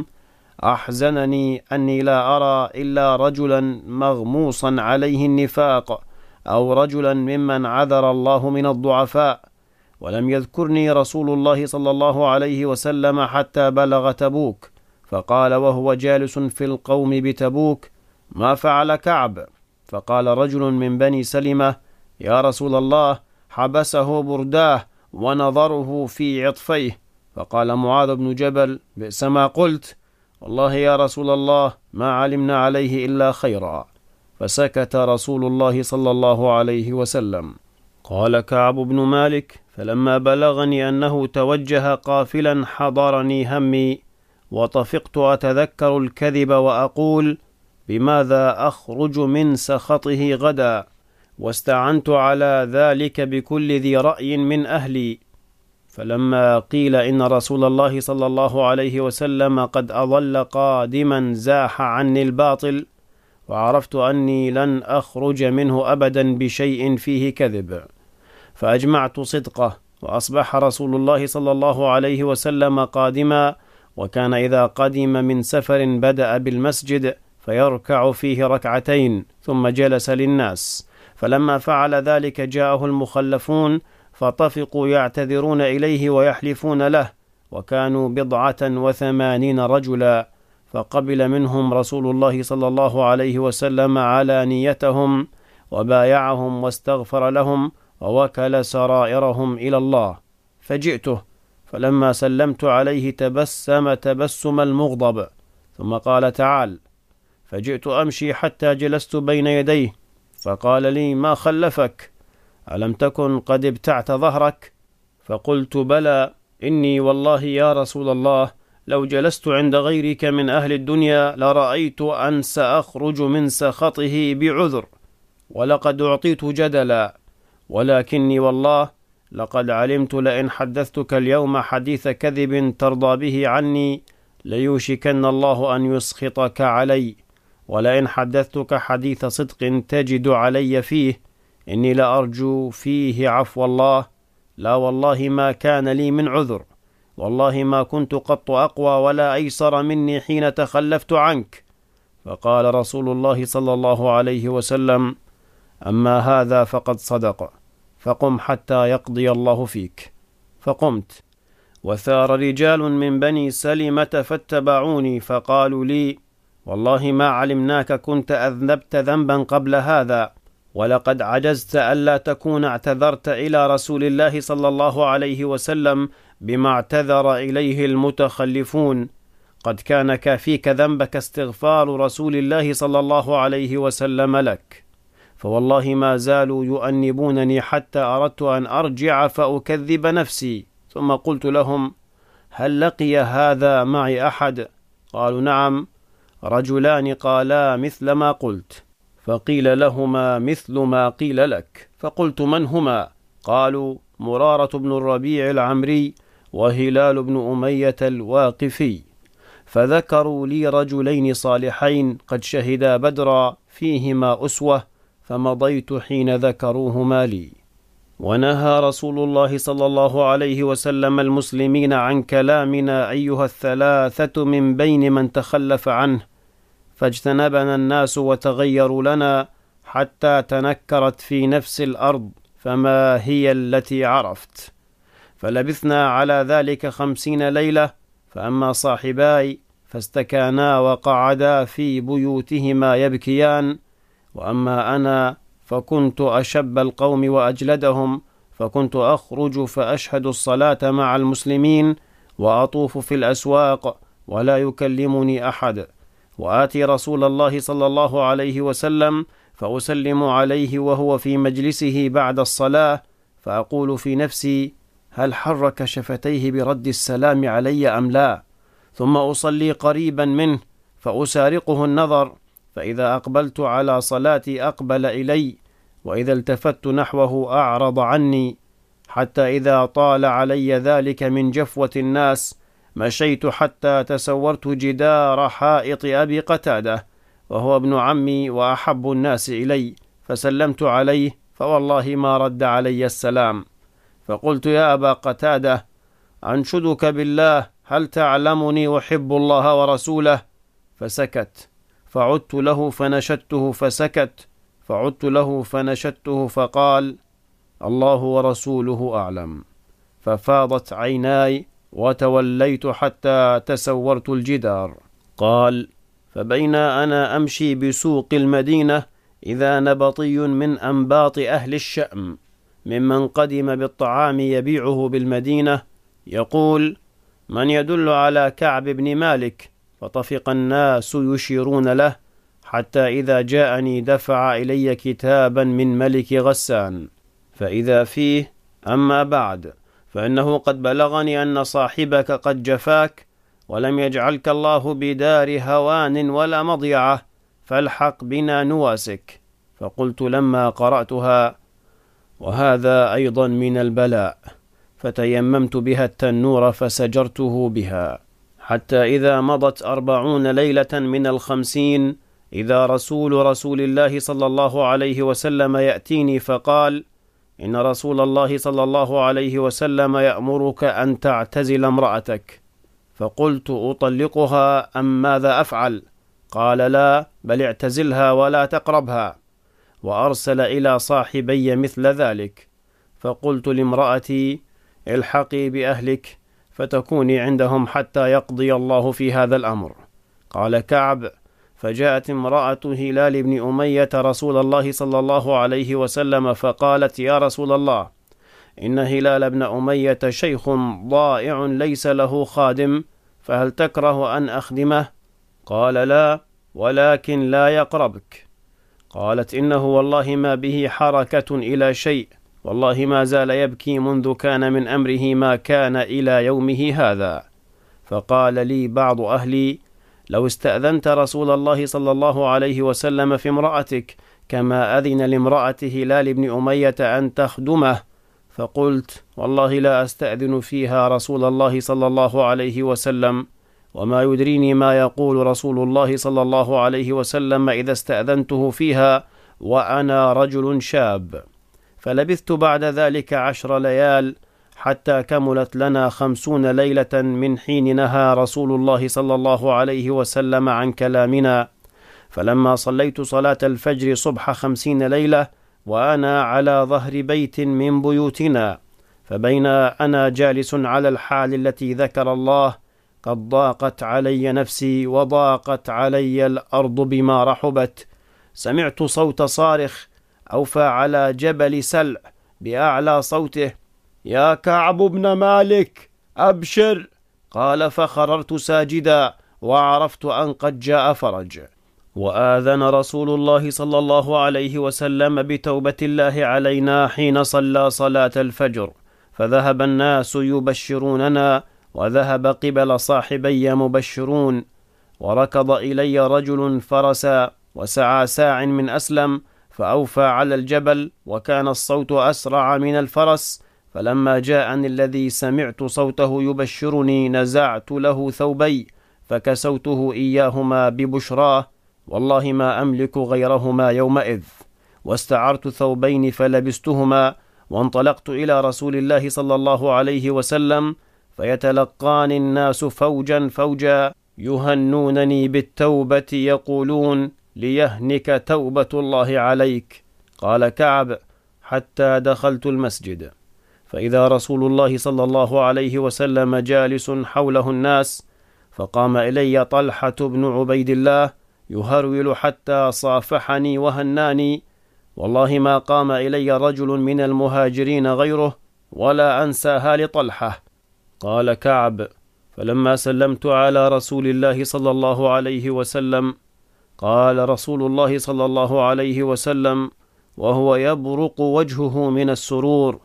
أحزنني أني لا أرى إلا رجلا مغموصا عليه النفاق، أو رجلا ممن عذر الله من الضعفاء، ولم يذكرني رسول الله صلى الله عليه وسلم حتى بلغ تبوك، فقال وهو جالس في القوم بتبوك: ما فعل كعب؟ فقال رجل من بني سلمة: يا رسول الله، حبسه برداه ونظره في عطفيه. فقال معاذ بن جبل: بئس ما قلت، والله يا رسول الله ما علمنا عليه إلا خيرا. فسكت رسول الله صلى الله عليه وسلم. قال كعب بن مالك: فلما بلغني أنه توجه قافلا حضرني همي، وطفقت أتذكر الكذب وأقول: بماذا أخرج من سخطه غدا؟ واستعنت على ذلك بكل ذي رأي من أهلي. فلما قيل إن رسول الله صلى الله عليه وسلم قد أظل قادما زاح عني الباطل، وعرفت أني لن أخرج منه أبدا بشيء فيه كذب، فأجمعت صدقه، وأصبح رسول الله صلى الله عليه وسلم قادما، وكان إذا قدم من سفر بدأ بالمسجد فيركع فيه ركعتين ثم جلس للناس، فلما فعل ذلك جاءه المخلفون فطفقوا يعتذرون إليه ويحلفون له، وكانوا بضعة وثمانين رجلا، فقبل منهم رسول الله صلى الله عليه وسلم على نيتهم وبايعهم واستغفر لهم ووكل سرائرهم إلى الله. فجئته، فلما سلمت عليه تبسم تبسم المغضب، ثم قال: تعال. فجئت أمشي حتى جلست بين يديه، فقال لي: ما خلفك؟ ألم تكن قد ابتعت ظهرك؟ فقلت: بلى، إني والله يا رسول الله لو جلست عند غيرك من أهل الدنيا لرأيت أن سأخرج من سخطه بعذر، ولقد أعطيت جدلا، ولكني والله لقد علمت لئن حدثتك اليوم حديث كذب ترضى به عني ليوشكن الله أن يسخطك علي، ولئن حدثتك حديث صدق تجد علي فيه إني لأرجو فيه عفو الله، لا والله ما كان لي من عذر، والله ما كنت قط أقوى ولا أيسر مني حين تخلفت عنك. فقال رسول الله صلى الله عليه وسلم: أما هذا فقد صدق، فقم حتى يقضي الله فيك. فقمت، وثار رجال من بني سلمة فاتبعوني، فقالوا لي: والله ما علمناك كنت أذنبت ذنبا قبل هذا، ولقد عجزت ألا تكون اعتذرت إلى رسول الله صلى الله عليه وسلم بما اعتذر إليه المتخلفون، قد كان كافيك ذنبك استغفار رسول الله صلى الله عليه وسلم لك. فوالله ما زالوا يؤنبونني حتى أردت أن أرجع فأكذب نفسي، ثم قلت لهم: هل لقي هذا معي أحد؟ قالوا: نعم، رجلان قالا مثل ما قلت. فقيل لهما مثل ما قيل لك، فقلت: من هما؟ قالوا: مرارة بن الربيع العمري وهلال بن أمية الواقفي. فذكروا لي رجلين صالحين قد شهدا بدرا فيهما أسوة، فمضيت حين ذكروهما لي. ونهى رسول الله صلى الله عليه وسلم المسلمين عن كلامنا أيها الثلاثة من بين من تخلف عنه، فاجتنبنا الناس وتغيروا لنا حتى تنكرت في نفس الأرض فما هي التي عرفت. فلبثنا على ذلك خمسين ليلة، فأما صاحباي فاستكانا وقعدا في بيوتهما يبكيان، وأما أنا فكنت أشب القوم وأجلدهم، فكنت أخرج فأشهد الصلاة مع المسلمين وأطوف في الأسواق ولا يكلمني أحد، وآتي رسول الله صلى الله عليه وسلم فأسلم عليه وهو في مجلسه بعد الصلاة، فأقول في نفسي: هل حرك شفتيه برد السلام علي أم لا؟ ثم أصلي قريبا منه فأسارقه النظر، فإذا أقبلت على صلاتي أقبل إلي، وإذا التفت نحوه أعرض عني، حتى إذا طال علي ذلك من جفوة الناس مشيت حتى تسورت جدار حائط أبي قتادة، وهو ابن عمي وأحب الناس إلي، فسلمت عليه، فوالله ما رد علي السلام. فقلت: يا أبا قتادة، أنشدك بالله، هل تعلمني أحب الله ورسوله؟ فسكت. فعدت له فنشدته فسكت. فعدت له فنشدته فقال: الله ورسوله أعلم. ففاضت عيناي وتوليت حتى تسورت الجدار. قال: فبينا أنا أمشي بسوق المدينة إذا نبطي من أنباط أهل الشأم ممن قدم بالطعام يبيعه بالمدينة يقول: من يدل على كعب بن مالك؟ فطفق الناس يشيرون له، حتى إذا جاءني دفع إلي كتابا من ملك غسان، فإذا فيه: أما بعد، فإنه قد بلغني أن صاحبك قد جفاك، ولم يجعلك الله بدار هوان ولا مضيعة، فالحق بنا نواسك. فقلت لما قرأتها: وهذا أيضا من البلاء، فتيممت بها التنور فسجرته بها، حتى إذا مضت أربعون ليلة من الخمسين إذا رسول رسول الله صلى الله عليه وسلم يأتيني فقال: إن رسول الله صلى الله عليه وسلم يأمرك أن تعتزل امرأتك. فقلت: أطلقها أم ماذا أفعل؟ قال: لا، بل اعتزلها ولا تقربها. وأرسل إلى صاحبي مثل ذلك. فقلت لامرأتي: الحقي بأهلك فتكوني عندهم حتى يقضي الله في هذا الأمر. قال كعب: فجاءت امرأة هلال بن أمية رسول الله صلى الله عليه وسلم فقالت: يا رسول الله، إن هلال بن أمية شيخ ضائع ليس له خادم، فهل تكره أن أخدمه؟ قال: لا، ولكن لا يقربك. قالت: إنه والله ما به حركة إلى شيء، والله ما زال يبكي منذ كان من أمره ما كان إلى يومه هذا. فقال لي بعض أهلي: لو استأذنت رسول الله صلى الله عليه وسلم في امرأتك كما أذن لامرأة هلال بن أمية أن تخدمه. فقلت: والله لا أستأذن فيها رسول الله صلى الله عليه وسلم، وما يدريني ما يقول رسول الله صلى الله عليه وسلم إذا استأذنته فيها وأنا رجل شاب. فلبثت بعد ذلك عشر ليال حتى كملت لنا خمسون ليلة من حين نهى رسول الله صلى الله عليه وسلم عن كلامنا. فلما صليت صلاة الفجر صبح خمسين ليلة وأنا على ظهر بيت من بيوتنا، فبين أنا جالس على الحال التي ذكر الله قد ضاقت علي نفسي وضاقت علي الأرض بما رحبت، سمعت صوت صارخ أوفى على جبل سلع بأعلى صوته: يا كعب بن مالك، أبشر. قال: فخررت ساجدا وعرفت أن قد جاء فرج. وآذن رسول الله صلى الله عليه وسلم بتوبة الله علينا حين صلى صلاة الفجر، فذهب الناس يبشروننا، وذهب قبل صاحبي مبشرون. وركض إلي رجل فرسا وسعى ساع من أسلم فأوفى على الجبل، وكان الصوت أسرع من الفرس. فلما جاءني الذي سمعت صوته يبشرني نزعت له ثوبي فكسوته إياهما ببشراه، والله ما أملك غيرهما يومئذ، واستعرت ثوبين فلبستهما، وانطلقت إلى رسول الله صلى الله عليه وسلم، فيتلقاني الناس فوجا فوجا يهنونني بالتوبة يقولون: ليهنك توبة الله عليك. قال كعب: حتى دخلت المسجد، فإذا رسول الله صلى الله عليه وسلم جالس حوله الناس، فقام إلي طلحة بن عبيد الله يهرول حتى صافحني وهناني، والله ما قام إلي رجل من المهاجرين غيره، ولا أنساها لطلحة. قال كعب: فلما سلمت على رسول الله صلى الله عليه وسلم قال رسول الله صلى الله عليه وسلم وهو يبرق وجهه من السرور: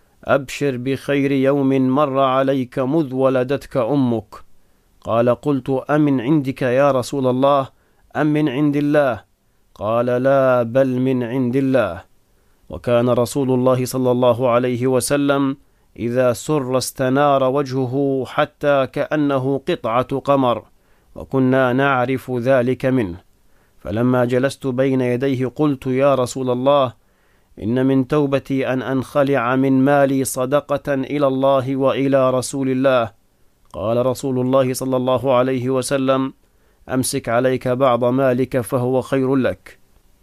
أبشر بخير يوم مر عليك مذ ولدتك أمك. قال: قلت: أمن عندك يا رسول الله أم من عند الله؟ قال: لا، بل من عند الله. وكان رسول الله صلى الله عليه وسلم إذا سر استنار وجهه حتى كأنه قطعة قمر، وكنا نعرف ذلك منه. فلما جلست بين يديه قلت: يا رسول الله، إن من توبتي أن أنخلع من مالي صدقة إلى الله وإلى رسول الله. قال رسول الله صلى الله عليه وسلم: أمسك عليك بعض مالك فهو خير لك.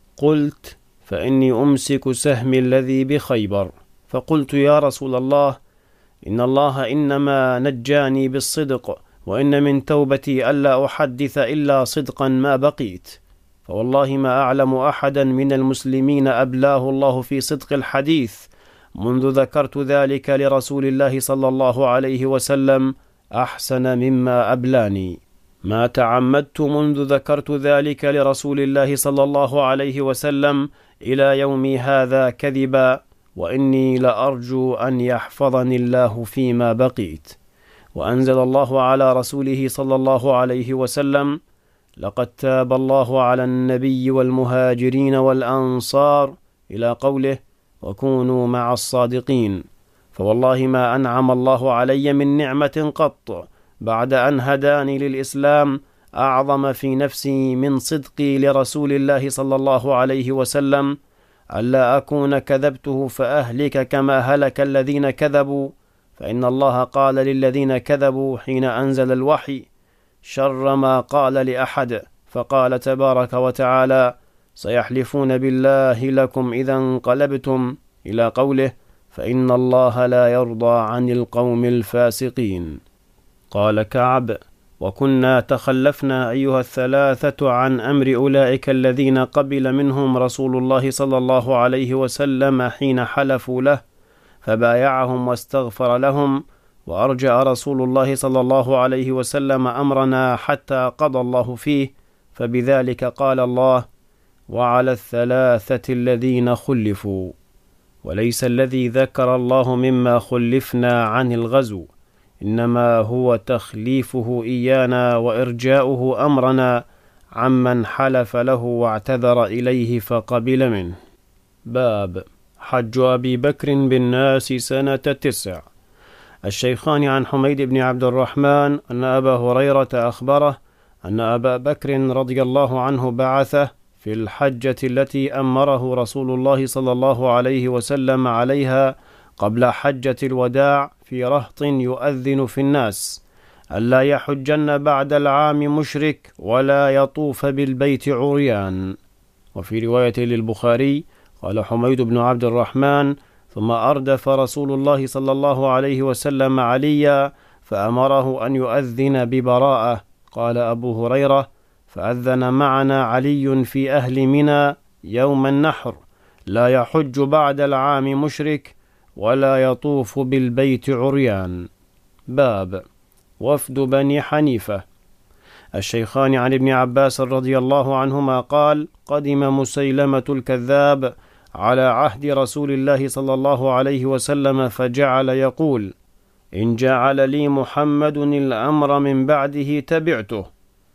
قلت: فإني أمسك سهمي الذي بخيبر. فقلت: يا رسول الله، إن الله إنما نجاني بالصدق، وإن من توبتي ألا أحدث إلا صدقا ما بقيت. فوالله ما أعلم أحدا من المسلمين أبلاه الله في صدق الحديث منذ ذكرت ذلك لرسول الله صلى الله عليه وسلم أحسن مما أبلاني. ما تعمدت منذ ذكرت ذلك لرسول الله صلى الله عليه وسلم إلى يومي هذا كذبا، وإني لأرجو أن يحفظني الله فيما بقيت. وأنزل الله على رسوله صلى الله عليه وسلم: لقد تاب الله على النبي والمهاجرين والأنصار، إلى قوله: وكونوا مع الصادقين. فوالله ما أنعم الله علي من نعمة قط بعد أن هداني للإسلام أعظم في نفسي من صدقي لرسول الله صلى الله عليه وسلم، ألا أكون كذبته فأهلك كما هلك الذين كذبوا. فإن الله قال للذين كذبوا حين أنزل الوحي: شر ما قال لأحد. فقال تبارك وتعالى: سيحلفون بالله لكم إذا انقلبتم، إلى قوله: فإن الله لا يرضى عن القوم الفاسقين. قال كعب: وكنا تخلفنا أيها الثلاثة عن أمر أولئك الذين قبل منهم رسول الله صلى الله عليه وسلم حين حلفوا له، فبايعهم واستغفر لهم، وأرجع رسول الله صلى الله عليه وسلم أمرنا حتى قضى الله فيه. فبذلك قال الله: وعلى الثلاثة الذين خلفوا. وليس الذي ذكر الله مما خلفنا عن الغزو، إنما هو تخليفه إيانا وإرجاؤه أمرنا عمن حلف له واعتذر إليه فقبل منه. باب حج أبي بكر بالناس سنة تسع. الشيخان عن حميد بن عبد الرحمن أن أبا هريرة أخبره أن أبا بكر رضي الله عنه بعثه في الحجة التي أمره رسول الله صلى الله عليه وسلم عليها قبل حجة الوداع في رهط يؤذن في الناس: ألا يحجن بعد العام مشرك ولا يطوف بالبيت عريان. وفي رواية للبخاري قال حميد بن عبد الرحمن: ثم أردف رسول الله صلى الله عليه وسلم عليا فأمره أن يؤذن ببراءة. قال أبو هريرة: فأذن معنا علي في أهل منى يوم النحر: لا يحج بعد العام مشرك ولا يطوف بالبيت عريان. باب وفد بني حنيفة. الشيخان عن ابن عباس رضي الله عنهما قال: قدم مسيلمة الكذاب على عهد رسول الله صلى الله عليه وسلم فجعل يقول: إن جعل لي محمد الأمر من بعده تبعته.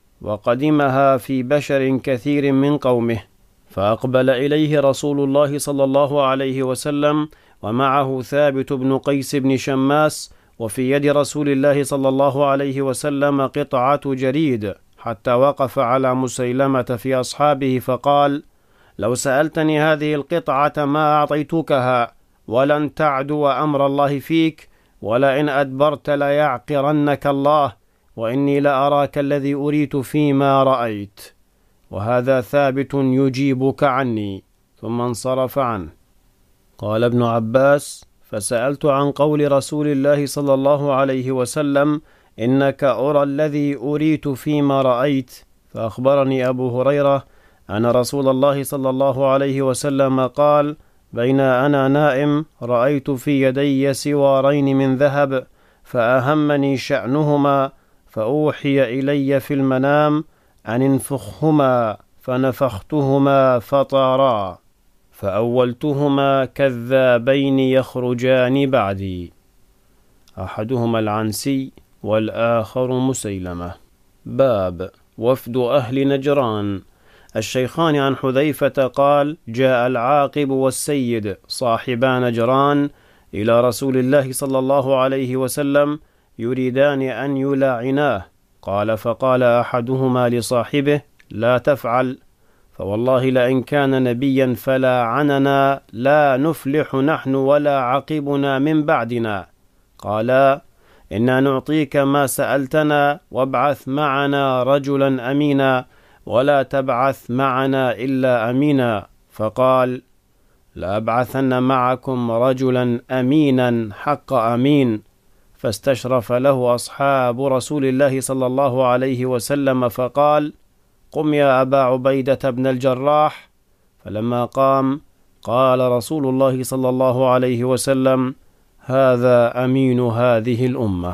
وقدمها في بشر كثير من قومه، فأقبل إليه رسول الله صلى الله عليه وسلم ومعه ثابت بن قيس بن شماس، وفي يد رسول الله صلى الله عليه وسلم قطعة جريد، حتى وقف على مسيلمة في أصحابه فقال: لو سألتني هذه القطعة ما أعطيتكها، ولن تعدو أمر الله فيك، ولئن أدبرت ليعقرنك الله، وإني لأراك الذي أريت فيما رأيت. وهذا ثابت يجيبك عني. ثم انصرف عنه. قال ابن عباس: فسألت عن قول رسول الله صلى الله عليه وسلم: إنك أرى الذي أريت فيما رأيت. فأخبرني أبو هريرة أن رسول الله صلى الله عليه وسلم قال: بين أنا نائم رأيت في يدي سوارين من ذهب، فأهمني شأنهما، فأوحي إلي في المنام أن انفخهما، فنفختهما فطارا، فأولتهما كذابين يخرجان بعدي، أحدهما العنسي والآخر مسيلمة. باب وفد أهل نجران. الشيخان عن حذيفة قال: جاء العاقب والسيد صاحبا نجران إلى رسول الله صلى الله عليه وسلم يريدان أن يلاعناه، قال: فقال أحدهما لصاحبه: لا تفعل، فوالله لئن كان نبيا فلاعننا لا نفلح نحن ولا عقبنا من بعدنا. قالا: إنا نعطيك ما سألتنا، وابعث معنا رجلا أمينا، ولا تبعث معنا إلا أمينا. فقال: لأبعثن معكم رجلا أمينا حق أمين. فاستشرف له أصحاب رسول الله صلى الله عليه وسلم فقال: قم يا أبا عبيدة بن الجراح. فلما قام قال رسول الله صلى الله عليه وسلم: هذا أمين هذه الأمة.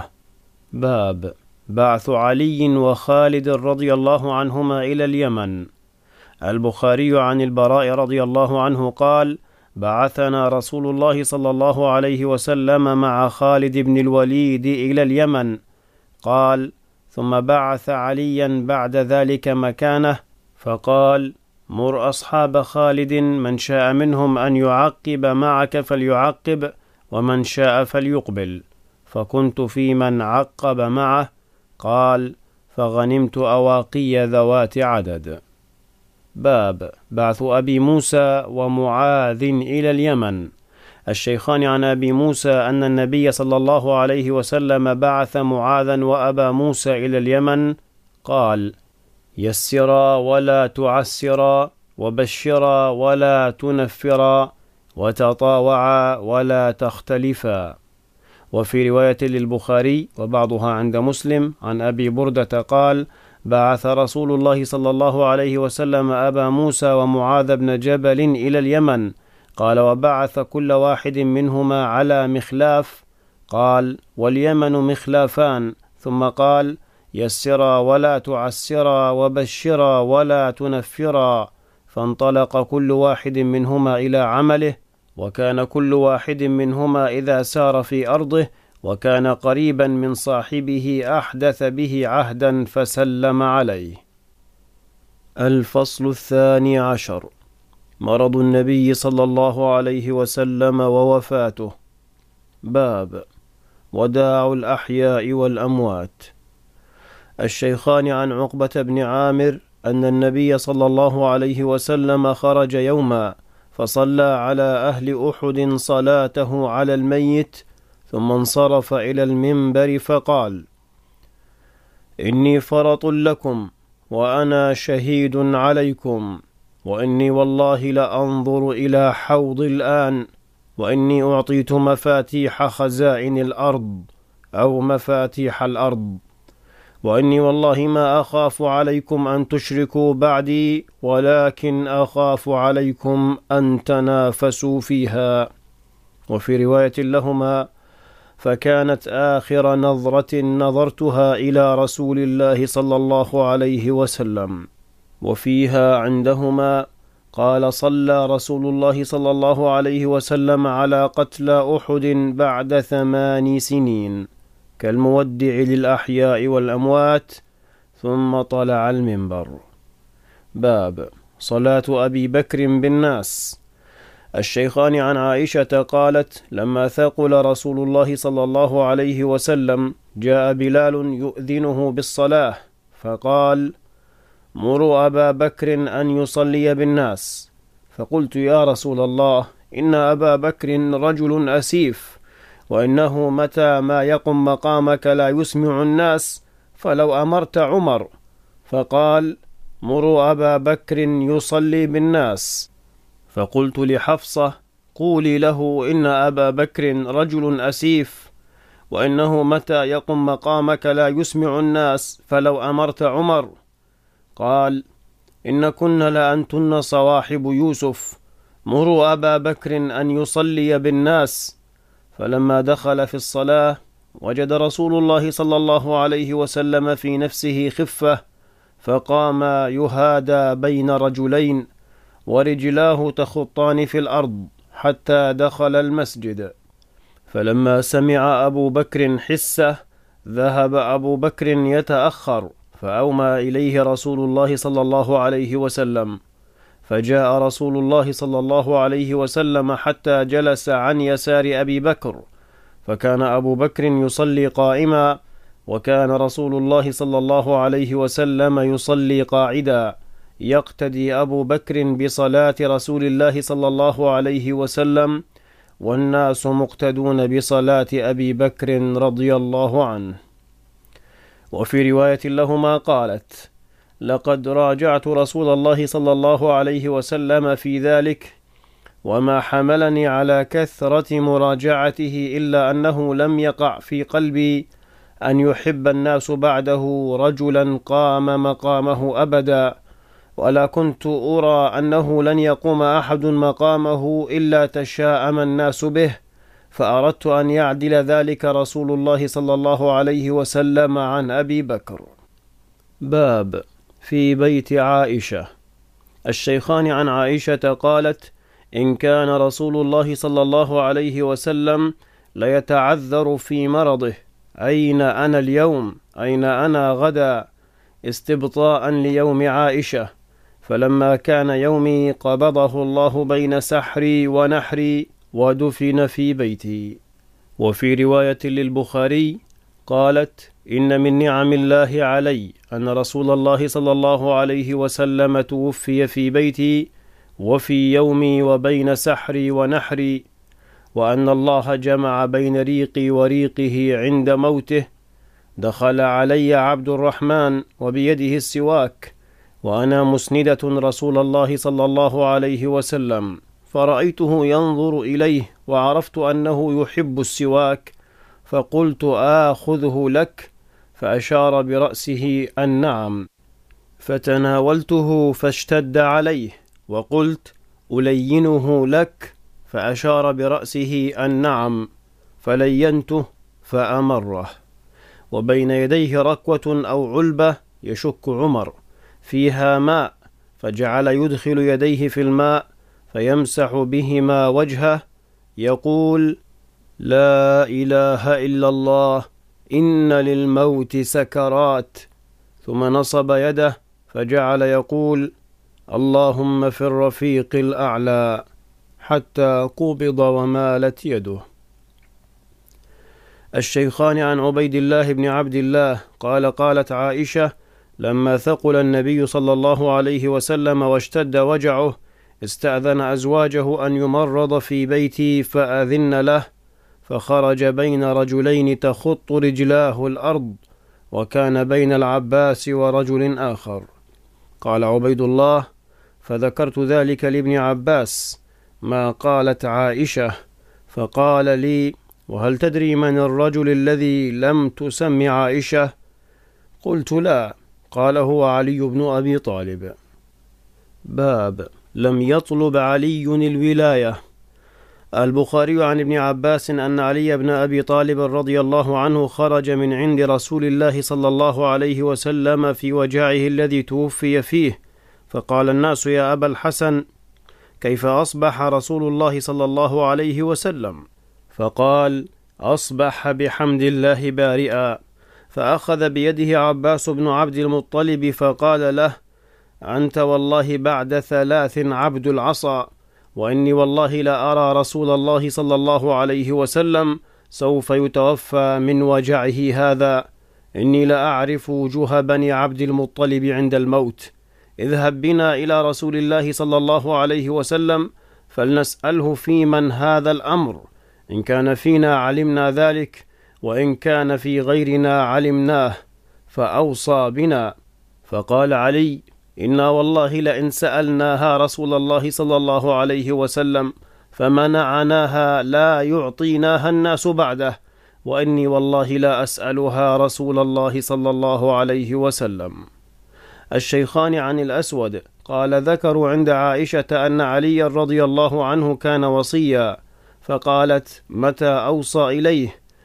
باب بعث علي وخالد رضي الله عنهما إلى اليمن. البخاري عن البراء رضي الله عنه قال: بعثنا رسول الله صلى الله عليه وسلم مع خالد بن الوليد إلى اليمن. قال: ثم بعث عليا بعد ذلك مكانه، فقال: مر أصحاب خالد من شاء منهم أن يعقب معك فليعقب، ومن شاء فليقبل. فكنت في من عقب معه. قال: فغنمت أواقي ذوات عدد. باب بعث أبي موسى ومعاذ إلى اليمن. الشيخان عن أبي موسى أن النبي صلى الله عليه وسلم بعث معاذا وأبا موسى إلى اليمن. قال: يسرا ولا تعسرا، وبشرا ولا تنفرا، وتطاوعا ولا تختلفا. وفي رواية للبخاري وبعضها عند مسلم عن أبي بردة قال: بعث رسول الله صلى الله عليه وسلم أبا موسى ومعاذ بن جبل إلى اليمن. قال: وبعث كل واحد منهما على مخلاف. قال: واليمن مخلافان. ثم قال: يسرا ولا تعسرا، وبشرا ولا تنفرا. فانطلق كل واحد منهما إلى عمله، وكان كل واحد منهما إذا سار في أرضه وكان قريبا من صاحبه أحدث به عهدا فسلم عليه. الفصل الثاني عشر: مرض النبي صلى الله عليه وسلم ووفاته. باب وداع الأحياء والأموات. الشيخان عن عقبة بن عامر أن النبي صلى الله عليه وسلم خرج يوما فصلى على أهل أحد صلاته على الميت، ثم انصرف إلى المنبر فقال: إني فرط لكم، وأنا شهيد عليكم، وإني والله لأنظر إلى حوض الآن، وإني أعطيت مفاتيح خزائن الأرض أو مفاتيح الأرض، وإني والله ما أخاف عليكم أن تشركوا بعدي، ولكن أخاف عليكم أن تنافسوا فيها. وفي رواية لهما: فكانت آخر نظرة نظرتها إلى رسول الله صلى الله عليه وسلم. وفيها عندهما: قال: صلى رسول الله صلى الله عليه وسلم على قتلى أحد بعد ثمان سنين كالمودع للأحياء والأموات، ثم طلع المنبر. باب صلاة أبي بكر بالناس. الشيخان عن عائشة قالت: لما ثقل رسول الله صلى الله عليه وسلم جاء بلال يؤذنه بالصلاة، فقال: مروا أبا بكر أن يصلي بالناس. فقلت: يا رسول الله، إن أبا بكر رجل أسيف، وإنه متى ما يقم مقامك لا يسمع الناس، فلو أمرت عمر. فقال: مروا أبا بكر يصلي بالناس. فقلت لحفصة: قولي له إن أبا بكر رجل أسيف، وإنه متى يقم مقامك لا يسمع الناس، فلو أمرت عمر. قال: إن كن لأنتن صواحب يوسف، مروا أبا بكر أن يصلي بالناس. فلما دخل في الصلاة وجد رسول الله صلى الله عليه وسلم في نفسه خفة، فقام يهادى بين رجلين ورجلاه تخطان في الأرض حتى دخل المسجد. فلما سمع أبو بكر حسه ذهب أبو بكر يتأخر، فأومى إليه رسول الله صلى الله عليه وسلم، فجاء رسول الله صلى الله عليه وسلم حتى جلس عن يسار أبي بكر، فكان أبو بكر يصلي قائما، وكان رسول الله صلى الله عليه وسلم يصلي قاعدا، يقتدي أبو بكر بصلاة رسول الله صلى الله عليه وسلم، والناس مقتدون بصلاة أبي بكر رضي الله عنه. وفي رواية لهما قالت: لقد راجعت رسول الله صلى الله عليه وسلم في ذلك، وما حملني على كثرة مراجعته إلا أنه لم يقع في قلبي أن يحب الناس بعده رجلا قام مقامه أبدا، ولا كنت أرى أنه لن يقوم أحد مقامه إلا تشاءم الناس به، فأردت أن يعدل ذلك رسول الله صلى الله عليه وسلم عن أبي بكر. باب في بيت عائشة. الشيخان عن عائشة قالت: إن كان رسول الله صلى الله عليه وسلم ليتعذر في مرضه: أين أنا اليوم؟ أين أنا غدا؟ استبطاء ليوم عائشة. فلما كان يومي قبضه الله بين سحري ونحري ودفن في بيتي. وفي رواية للبخاري قالت: إن من نعم الله علي أن رسول الله صلى الله عليه وسلم توفي في بيتي وفي يومي وبين سحري ونحري، وأن الله جمع بين ريقي وريقه عند موته. دخل علي عبد الرحمن وبيده السواك، وأنا مسندة رسول الله صلى الله عليه وسلم، فرأيته ينظر إليه وعرفت أنه يحب السواك، فقلت: آخذه لك؟ فأشار برأسه أن نعم، فتناولته فاشتد عليه، وقلت: ألينه لك؟ فأشار برأسه أن نعم، فلينته فأمره. وبين يديه ركوة أو علبة يشك عمر فيها ماء، فجعل يدخل يديه في الماء فيمسح بهما وجهه، يقول: لا إله إلا الله، إن للموت سكرات. ثم نصب يده فجعل يقول: اللهم في الرفيق الأعلى، حتى قبض ومالت يده. الشيخان عن عبيد الله بن عبد الله قال: قالت عائشة: لما ثقل النبي صلى الله عليه وسلم واشتد وجعه استأذن أزواجه أن يمرض في بيتي فأذن له، فخرج بين رجلين تخط رجلاه الأرض، وكان بين العباس ورجل آخر. قال عبيد الله: فذكرت ذلك لابن عباس ما قالت عائشة، فقال لي: وهل تدري من الرجل الذي لم تسم عائشة؟ قلت: لا. قال: هو علي بن أبي طالب. باب لم يطلب علي الولاية. البخاري عن ابن عباس أن علي بن أبي طالب رضي الله عنه خرج من عند رسول الله صلى الله عليه وسلم في وجعه الذي توفي فيه، فقال الناس: يا أبا الحسن، كيف أصبح رسول الله صلى الله عليه وسلم؟ فقال: أصبح بحمد الله بارئا. فأخذ بيده عباس بن عبد المطلب فقال له: أنت والله بعد ثلاث عبد العصا، وإني والله لا أرى رسول الله صلى الله عليه وسلم سوف يتوفى من وجعه هذا. إني لا أعرف وجوه بني عبد المطلب عند الموت. اذهب بنا إلى رسول الله صلى الله عليه وسلم فلنسأله في من هذا الأمر، إن كان فينا علمنا ذلك، وإن كان في غيرنا علمناه. فأوصى بنا. فقال علي: إنا والله لئن سألناها رسول الله صلى الله عليه وسلم فمنعناها لا يعطيناها الناس بعده، وإني والله لا أسألها رسول الله صلى الله عليه وسلم. الشيخان عن الأسود قال: ذكروا عند عائشة أن علي رضي الله عنه كان وصيا، فقالت: متى أوصى إليه؟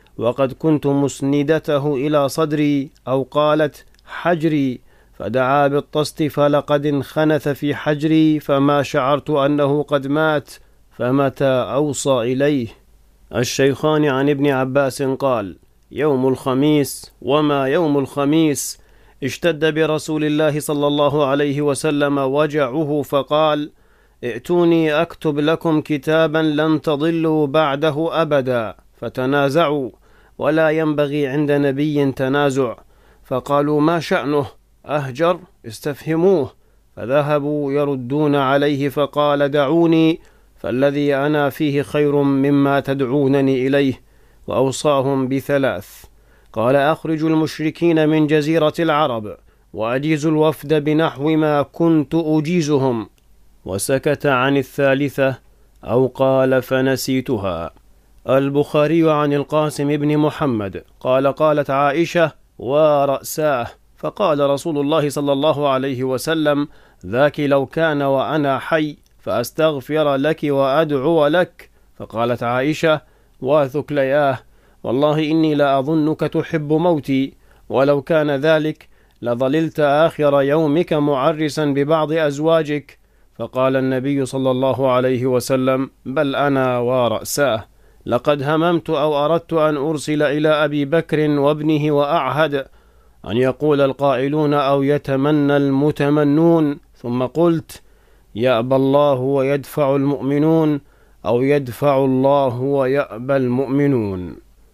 وقد كنت مسندته إلى صدري، أو قالت حجري، فدعا بالطست فلقد انخنث في حجري فما شعرت أنه قد مات، فمتى أوصى إليه. الشيخان عن ابن عباس قال: يوم الخميس. وما يوم الخميس؟ اشتد برسول الله صلى الله عليه وسلم وجعه فقال: ائتوني أكتب لكم كتابا لن تضلوا بعده أبدا، فتنازعوا، ولا ينبغي عند نبي تنازع. فقالوا: ما شأنه؟ أهجر؟ استفهموه. فذهبوا يردون عليه، فقال: دعوني، فالذي أنا فيه خير مما تدعونني إليه. وأوصاهم بثلاث: قال: أخرج المشركين من جزيرة العرب، وأجيز الوفد بنحو ما كنت أجيزهم. وسكت عن الثالثة، أو قال: فنسيتها. البخاري عن القاسم بن محمد قال: قالت عائشة: ورأساه. فقال رسول الله صلى الله عليه وسلم: ذاك لو كان وأنا حي فأستغفر لك وأدعو لك. فقالت عائشة: وثكلياه، والله إني لا أظنك تحب موتي، ولو كان ذلك لظللت آخر يومك معرسا ببعض أزواجك. فقال النبي صلى الله عليه وسلم: بل أنا ورأساه، لقد هممت أو أردت أن أرسل إلى أبي بكر وابنه وأعهد أن يقول القائلون أو يتمنى المتمنون، ثم قلت: يأبى الله ويدفع المؤمنون، أو يدفع الله ويأبى المؤمنون.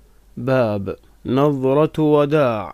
باب نظرة وداع.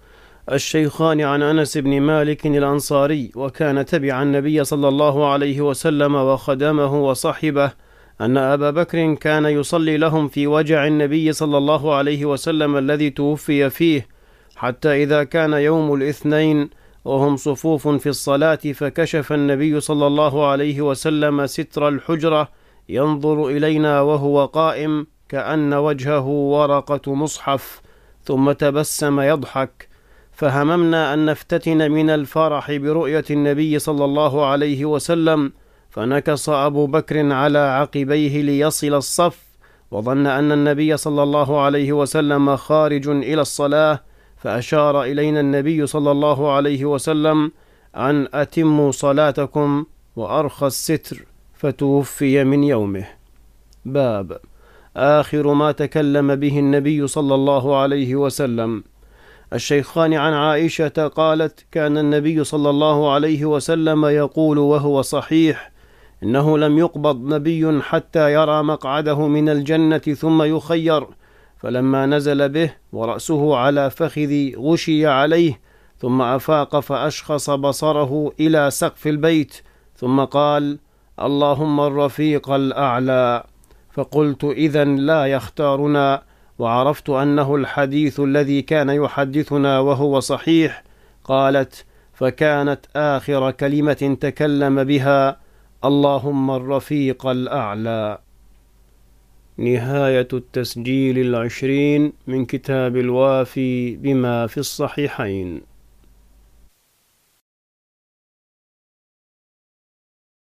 الشيخان عن أنس بن مالك الأنصاري، وكان تبع النبي صلى الله عليه وسلم وخدمه وصحبه، أن أبا بكر كان يصلي لهم في وجع النبي صلى الله عليه وسلم الذي توفي فيه، حتى إذا كان يوم الاثنين وهم صفوف في الصلاة، فكشف النبي صلى الله عليه وسلم ستر الحجرة ينظر إلينا وهو قائم كأن وجهه ورقة مصحف، ثم تبسم يضحك، فهممنا أن نفتتن من الفرح برؤية النبي صلى الله عليه وسلم، فنكص أبو بكر على عقبيه ليصل الصف، وظن أن النبي صلى الله عليه وسلم خارج إلى الصلاة، فأشار إلينا النبي صلى الله عليه وسلم أن أتموا صلاتكم وأرخى الستر، فتوفي من يومه. باب آخر ما تكلم به النبي صلى الله عليه وسلم. الشيخان عن عائشة قالت: كان النبي صلى الله عليه وسلم يقول وهو صحيح: إنه لم يقبض نبي حتى يرى مقعده من الجنة ثم يخير. فلما نزل به ورأسه على فخذ غشي عليه، ثم أفاق فأشخص بصره إلى سقف البيت، ثم قال: اللهم الرفيق الأعلى. فقلت: إذن لا يختارنا، وعرفت أنه الحديث الذي كان يحدثنا وهو صحيح. قالت: فكانت آخر كلمة تكلم بها: اللهم الرفيق الأعلى. نهاية التسجيل العشرين من كتاب الوافي بما في الصحيحين.